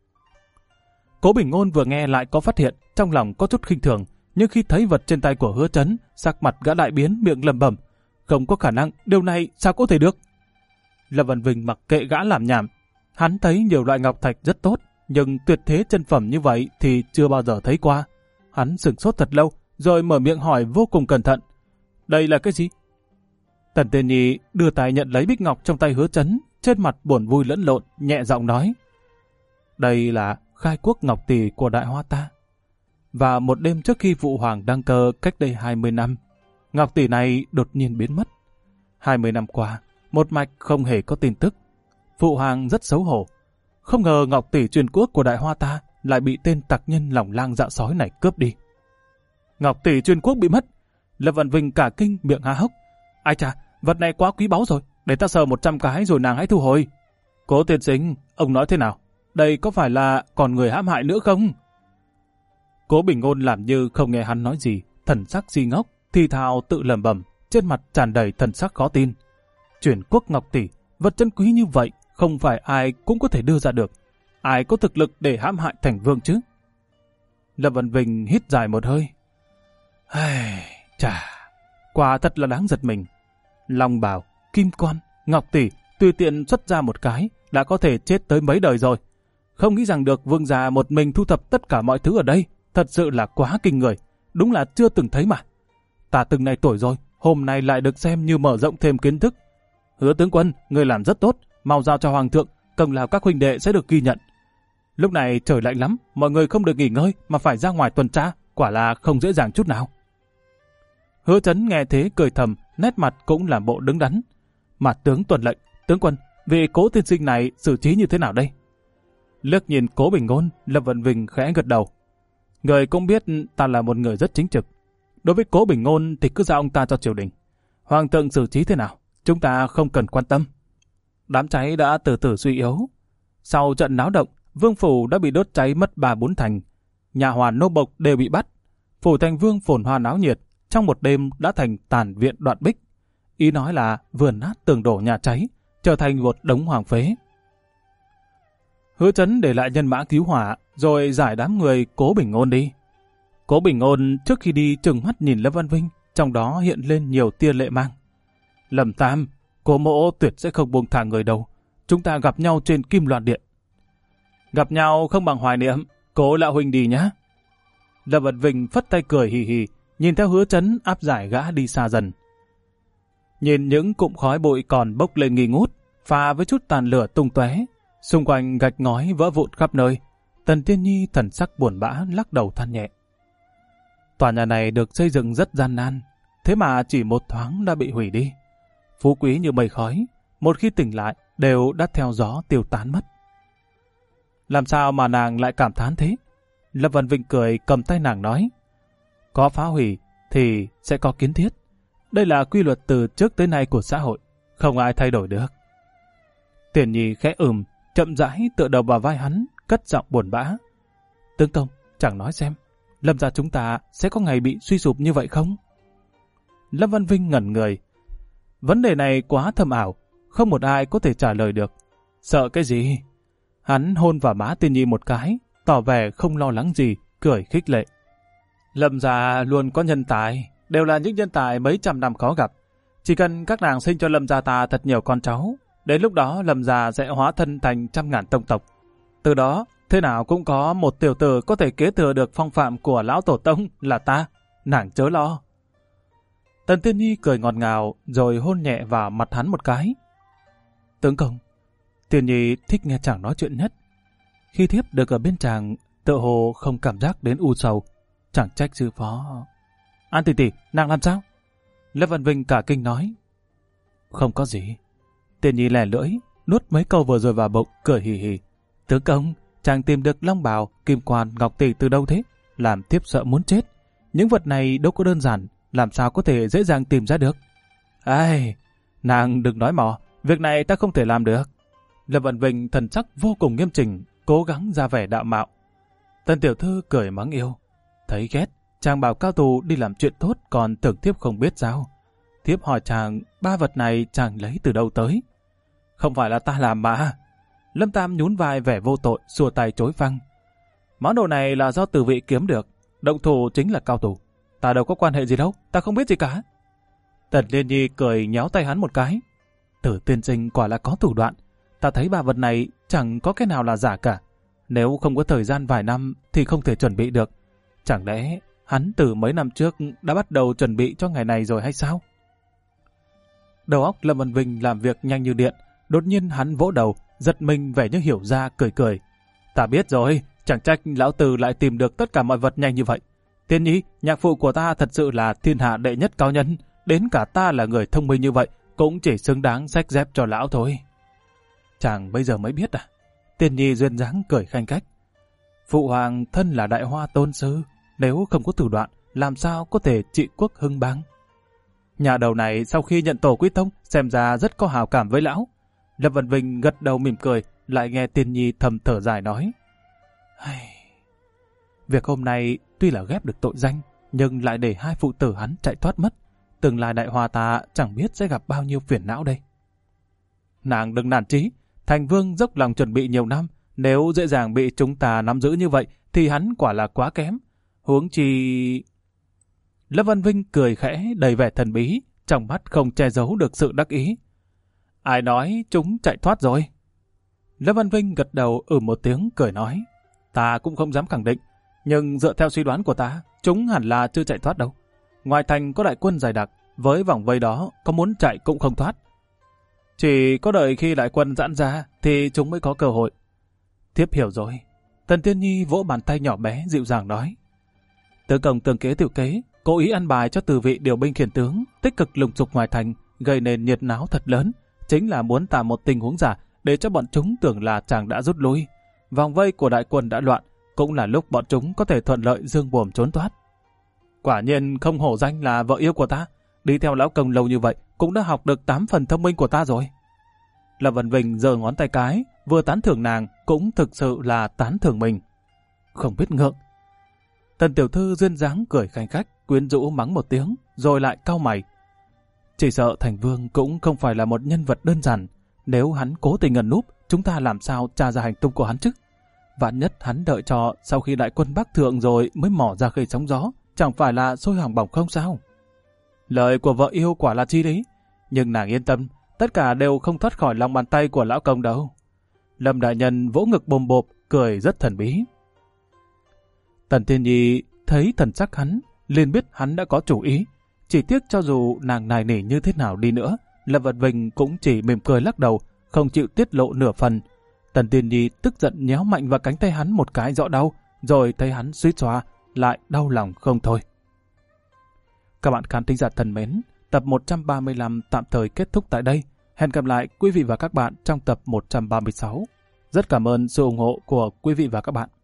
S1: Cố Bình Ngôn vừa nghe lại có phát hiện, trong lòng có chút khinh thường, nhưng khi thấy vật trên tay của Hứa Chấn, sắc mặt gã đại biến, miệng lẩm bẩm, không có khả năng, điều này sao có thể được? Lâm Vận Vinh mặc kệ gã làm nhảm, hắn thấy nhiều loại ngọc thạch rất tốt, nhưng tuyệt thế chân phẩm như vậy thì chưa bao giờ thấy qua. Hắn sửng sốt thật lâu, rồi mở miệng hỏi vô cùng cẩn thận. Đây là cái gì? Tần Tiên Nhi đưa tay nhận lấy bích ngọc trong tay Hứa Chấn, trên mặt buồn vui lẫn lộn, nhẹ giọng nói. Đây là khai quốc ngọc tỷ của Đại Hoa ta. Và một đêm trước khi Phụ Hoàng đăng cơ cách đây 20 năm, ngọc tỷ này đột nhiên biến mất. 20 năm qua, một mạch không hề có tin tức. Phụ Hoàng rất xấu hổ. Không ngờ ngọc tỷ truyền quốc của Đại Hoa ta lại bị tên tặc nhân lòng lang dạ sói này cướp đi. Ngọc tỷ truyền quốc bị mất. Lâm Vận Vinh cả kinh, miệng há hốc. Ai chà, vật này quá quý báu rồi, để ta sờ 100 cái rồi nàng hãy thu hồi. Cố tiên sinh, ông nói thế nào? Đây có phải là còn người hãm hại nữa không? Cố Bình Ngôn làm như không nghe hắn nói gì, thần sắc si ngốc, thì thào tự lẩm bẩm, trên mặt tràn đầy thần sắc khó tin. Truyền quốc ngọc tỷ, vật chân quý như vậy, không phải ai cũng có thể đưa ra được. Ai có thực lực để hãm hại thành vương chứ? Lâm Vận Vinh hít dài một hơi. Chà, quả thật là đáng giật mình. Long bào, kim quan, ngọc tỷ, tùy tiện xuất ra một cái, đã có thể chết tới mấy đời rồi. Không nghĩ rằng được vương gia một mình thu thập tất cả mọi thứ ở đây, thật sự là quá kinh người, đúng là chưa từng thấy mà. Ta từng này tuổi rồi, hôm nay lại được xem như mở rộng thêm kiến thức. Hứa tướng quân, người làm rất tốt, mau giao cho hoàng thượng, công lao các huynh đệ sẽ được ghi nhận. Lúc này trời lạnh lắm, mọi người không được nghỉ ngơi mà phải ra ngoài tuần tra, quả là không dễ dàng chút nào. Hứa Chấn nghe thế cười thầm, nét mặt cũng làm bộ đứng đắn. Mà tướng tuần lệnh, tướng quân, vị Cố tiên sinh này xử trí như thế nào đây? Liếc nhìn Cố Bình Ngôn, Lâm Vận Vinh khẽ gật đầu. Người cũng biết ta là một người rất chính trực. Đối với Cố Bình Ngôn thì cứ giao ông ta cho triều đình. Hoàng thượng xử trí thế nào, chúng ta không cần quan tâm. Đám cháy đã từ từ suy yếu. Sau trận náo động, vương phủ đã bị đốt cháy mất 3-4 thành. Nhà hoàn nô bộc đều bị bắt. Phủ thành vương phồn hoa náo nhiệt, trong một đêm đã thành tàn viện đoạn bích. Ý nói là vườn nát tường đổ nhà cháy, trở thành một đống hoàng phế. Hứa Chấn để lại nhân mã cứu hỏa, rồi giải đám người Cố Bình Ngôn đi. Cố Bình Ngôn trước khi đi trừng mắt nhìn Lâm Văn Vinh, trong đó hiện lên nhiều tia lệ mang. Lâm Tam, cô Mỗ tuyệt sẽ không buông thả người đâu. Chúng ta gặp nhau trên Kim Loan Điện. Gặp nhau không bằng hoài niệm, cố lão huynh đi nhá. Lâm Văn Vinh phất tay cười hì hì, nhìn theo Hứa Chấn áp giải gã đi xa dần. Nhìn những cụm khói bụi còn bốc lên nghi ngút, pha với chút tàn lửa tung tóe, xung quanh gạch ngói vỡ vụn khắp nơi, Tần Tiên Nhi thần sắc buồn bã lắc đầu than nhẹ. Tòa nhà này được xây dựng rất gian nan, thế mà chỉ một thoáng đã bị hủy đi. Phú quý như mây khói, một khi tỉnh lại đều đã theo gió tiêu tán mất. Làm sao mà nàng lại cảm thán thế? Lâm Văn Vinh cười cầm tay nàng nói, có phá hủy thì sẽ có kiến thiết. Đây là quy luật từ trước tới nay của xã hội, không ai thay đổi được. Tiền Nhi khẽ chậm rãi tựa đầu vào vai hắn, cất giọng buồn bã. Tướng công, chẳng nói xem, Lâm gia chúng ta sẽ có ngày bị suy sụp như vậy không? Lâm Văn Vinh ngẩn người. Vấn đề này quá thâm ảo, không một ai có thể trả lời được. Sợ cái gì? Hắn hôn vào má Tiên Nhi một cái, tỏ vẻ không lo lắng gì, cười khích lệ. Lâm gia luôn có nhân tài, đều là những nhân tài mấy trăm năm khó gặp. Chỉ cần các nàng sinh cho Lâm gia ta thật nhiều con cháu, đến lúc đó Lâm gia sẽ hóa thân thành trăm ngàn tông tộc. Từ đó, thế nào cũng có một tiểu tử có thể kế thừa được phong phạm của lão tổ tông là ta, nàng chớ lo. Tần Tiên Nhi cười ngọt ngào rồi hôn nhẹ vào mặt hắn một cái. Tướng công, Tiên Nhi thích nghe chàng nói chuyện nhất. Khi thiếp được ở bên chàng, tựa hồ không cảm giác đến u sầu, chẳng trách sư phó. An tỷ tỷ, nàng làm sao? Lâm Văn Vinh cả kinh nói. Không có gì. Tiên Nhi lẻ lưỡi, nuốt mấy câu vừa rồi vào bụng, cười hì hì. Tướng công, chàng tìm được long bào, kim quan, ngọc tỷ từ đâu thế? Làm thiếp sợ muốn chết. Những vật này đâu có đơn giản, làm sao có thể dễ dàng tìm ra được? Ai, nàng đừng nói mò, việc này ta không thể làm được. Lâm Văn Vinh thần sắc vô cùng nghiêm chỉnh, cố gắng ra vẻ đạo mạo. Tần tiểu thư cười mắng yêu. Thấy ghét, chàng bảo cao tù đi làm chuyện tốt, còn tưởng thiếp không biết sao. Thiếp hỏi chàng, ba vật này chàng lấy từ đâu tới? Không phải là ta làm mà. Lâm Tam nhún vai vẻ vô tội, xua tay chối phăng. Món đồ này là do Tử Vị kiếm được, động thủ chính là cao tù. Ta đâu có quan hệ gì đâu, ta không biết gì cả. Tần Liên Nhi cười nhéo tay hắn một cái. Tử tiên sinh quả là có thủ đoạn. Ta thấy ba vật này chẳng có cái nào là giả cả. Nếu không có thời gian vài năm thì không thể chuẩn bị được. Chẳng lẽ hắn từ mấy năm trước đã bắt đầu chuẩn bị cho ngày này rồi hay sao? Đầu óc Lâm Văn Vinh làm việc nhanh như điện. Đột nhiên hắn vỗ đầu, giật mình vẻ như hiểu ra, cười cười. Ta biết rồi, chẳng trách lão tử lại tìm được tất cả mọi vật nhanh như vậy. Tiên Nhi, nhạc phụ của ta thật sự là thiên hạ đệ nhất cao nhân. Đến cả ta là người thông minh như vậy, cũng chỉ xứng đáng xách dép cho lão thôi. Chàng bây giờ mới biết à? Tiên Nhi duyên dáng cười khanh cách. Phụ hoàng thân là đại hoa tôn sư, nếu không có thủ đoạn, làm sao có thể trị quốc hưng bang? Nhà đầu này sau khi nhận tổ quý tông, xem ra rất có hào cảm với lão. Lâm Văn Vinh gật đầu mỉm cười, lại nghe Tiên Nhi thầm thở dài nói. Việc hôm nay tuy là ghép được tội danh, nhưng lại để hai phụ tử hắn chạy thoát mất. Tương lai đại hoa ta chẳng biết sẽ gặp bao nhiêu phiền não đây. Nàng đừng nản chí, Thành Vương dốc lòng chuẩn bị nhiều năm, nếu dễ dàng bị chúng ta nắm giữ như vậy thì hắn quả là quá kém. Huống chi... Lâm Văn Vinh cười khẽ đầy vẻ thần bí, trong mắt không che giấu được sự đắc ý. Ai nói chúng chạy thoát rồi? Lâm Văn Vinh gật đầu một tiếng cười nói. Ta cũng không dám khẳng định, nhưng dựa theo suy đoán của ta, chúng hẳn là chưa chạy thoát đâu. Ngoài thành có đại quân dày đặc, với vòng vây đó có muốn chạy cũng không thoát. Chỉ có đợi khi đại quân giãn ra thì chúng mới có cơ hội. Thiếp hiểu rồi. Tần Tiên Nhi vỗ bàn tay nhỏ bé dịu dàng nói. Tướng công tường kế tiểu kế, cố ý ăn bài cho Từ Vị điều binh khiển tướng, tích cực lùng sục ngoài thành, gây nên nhiệt náo thật lớn, chính là muốn tạo một tình huống giả để cho bọn chúng tưởng là chàng đã rút lui. Vòng vây của đại quân đã loạn, cũng là lúc bọn chúng có thể thuận lợi dương buồm trốn thoát. Quả nhiên không hổ danh là vợ yêu của ta, đi theo lão công lâu như vậy cũng đã học được 8 phần thông minh của ta rồi. Lâm Văn Vinh giơ ngón tay cái, vừa tán thưởng nàng cũng thực sự là tán thưởng mình. Không biết ngượng. Tần tiểu thư duyên dáng cười khanh khách, quyến rũ mắng một tiếng, rồi lại cau mày. Chỉ sợ Thành Vương cũng không phải là một nhân vật đơn giản. Nếu hắn cố tình ẩn núp, chúng ta làm sao tra ra hành tung của hắn chứ? Vạn nhất hắn đợi cho sau khi đại quân Bắc thượng rồi mới mỏ ra khơi sóng gió, chẳng phải là sôi hỏng bỏng không sao? Lời của vợ yêu quả là chi đấy? Nhưng nàng yên tâm, tất cả đều không thoát khỏi lòng bàn tay của lão công đâu. Lâm đại nhân vỗ ngực bồm bộp, cười rất thần bí. Tần Thiên Nhi thấy thần sắc hắn, liền biết hắn đã có chủ ý. Chỉ tiếc cho dù nàng nài nỉ như thế nào đi nữa, Lâm Vật Vinh cũng chỉ mỉm cười lắc đầu, không chịu tiết lộ nửa phần. Tần Thiên Nhi tức giận nhéo mạnh vào cánh tay hắn một cái rõ đau, rồi thấy hắn suýt xoa, lại đau lòng không thôi. Các bạn khán thính giả thân mến, tập 135 tạm thời kết thúc tại đây. Hẹn gặp lại quý vị và các bạn trong tập 136. Rất cảm ơn sự ủng hộ của quý vị và các bạn.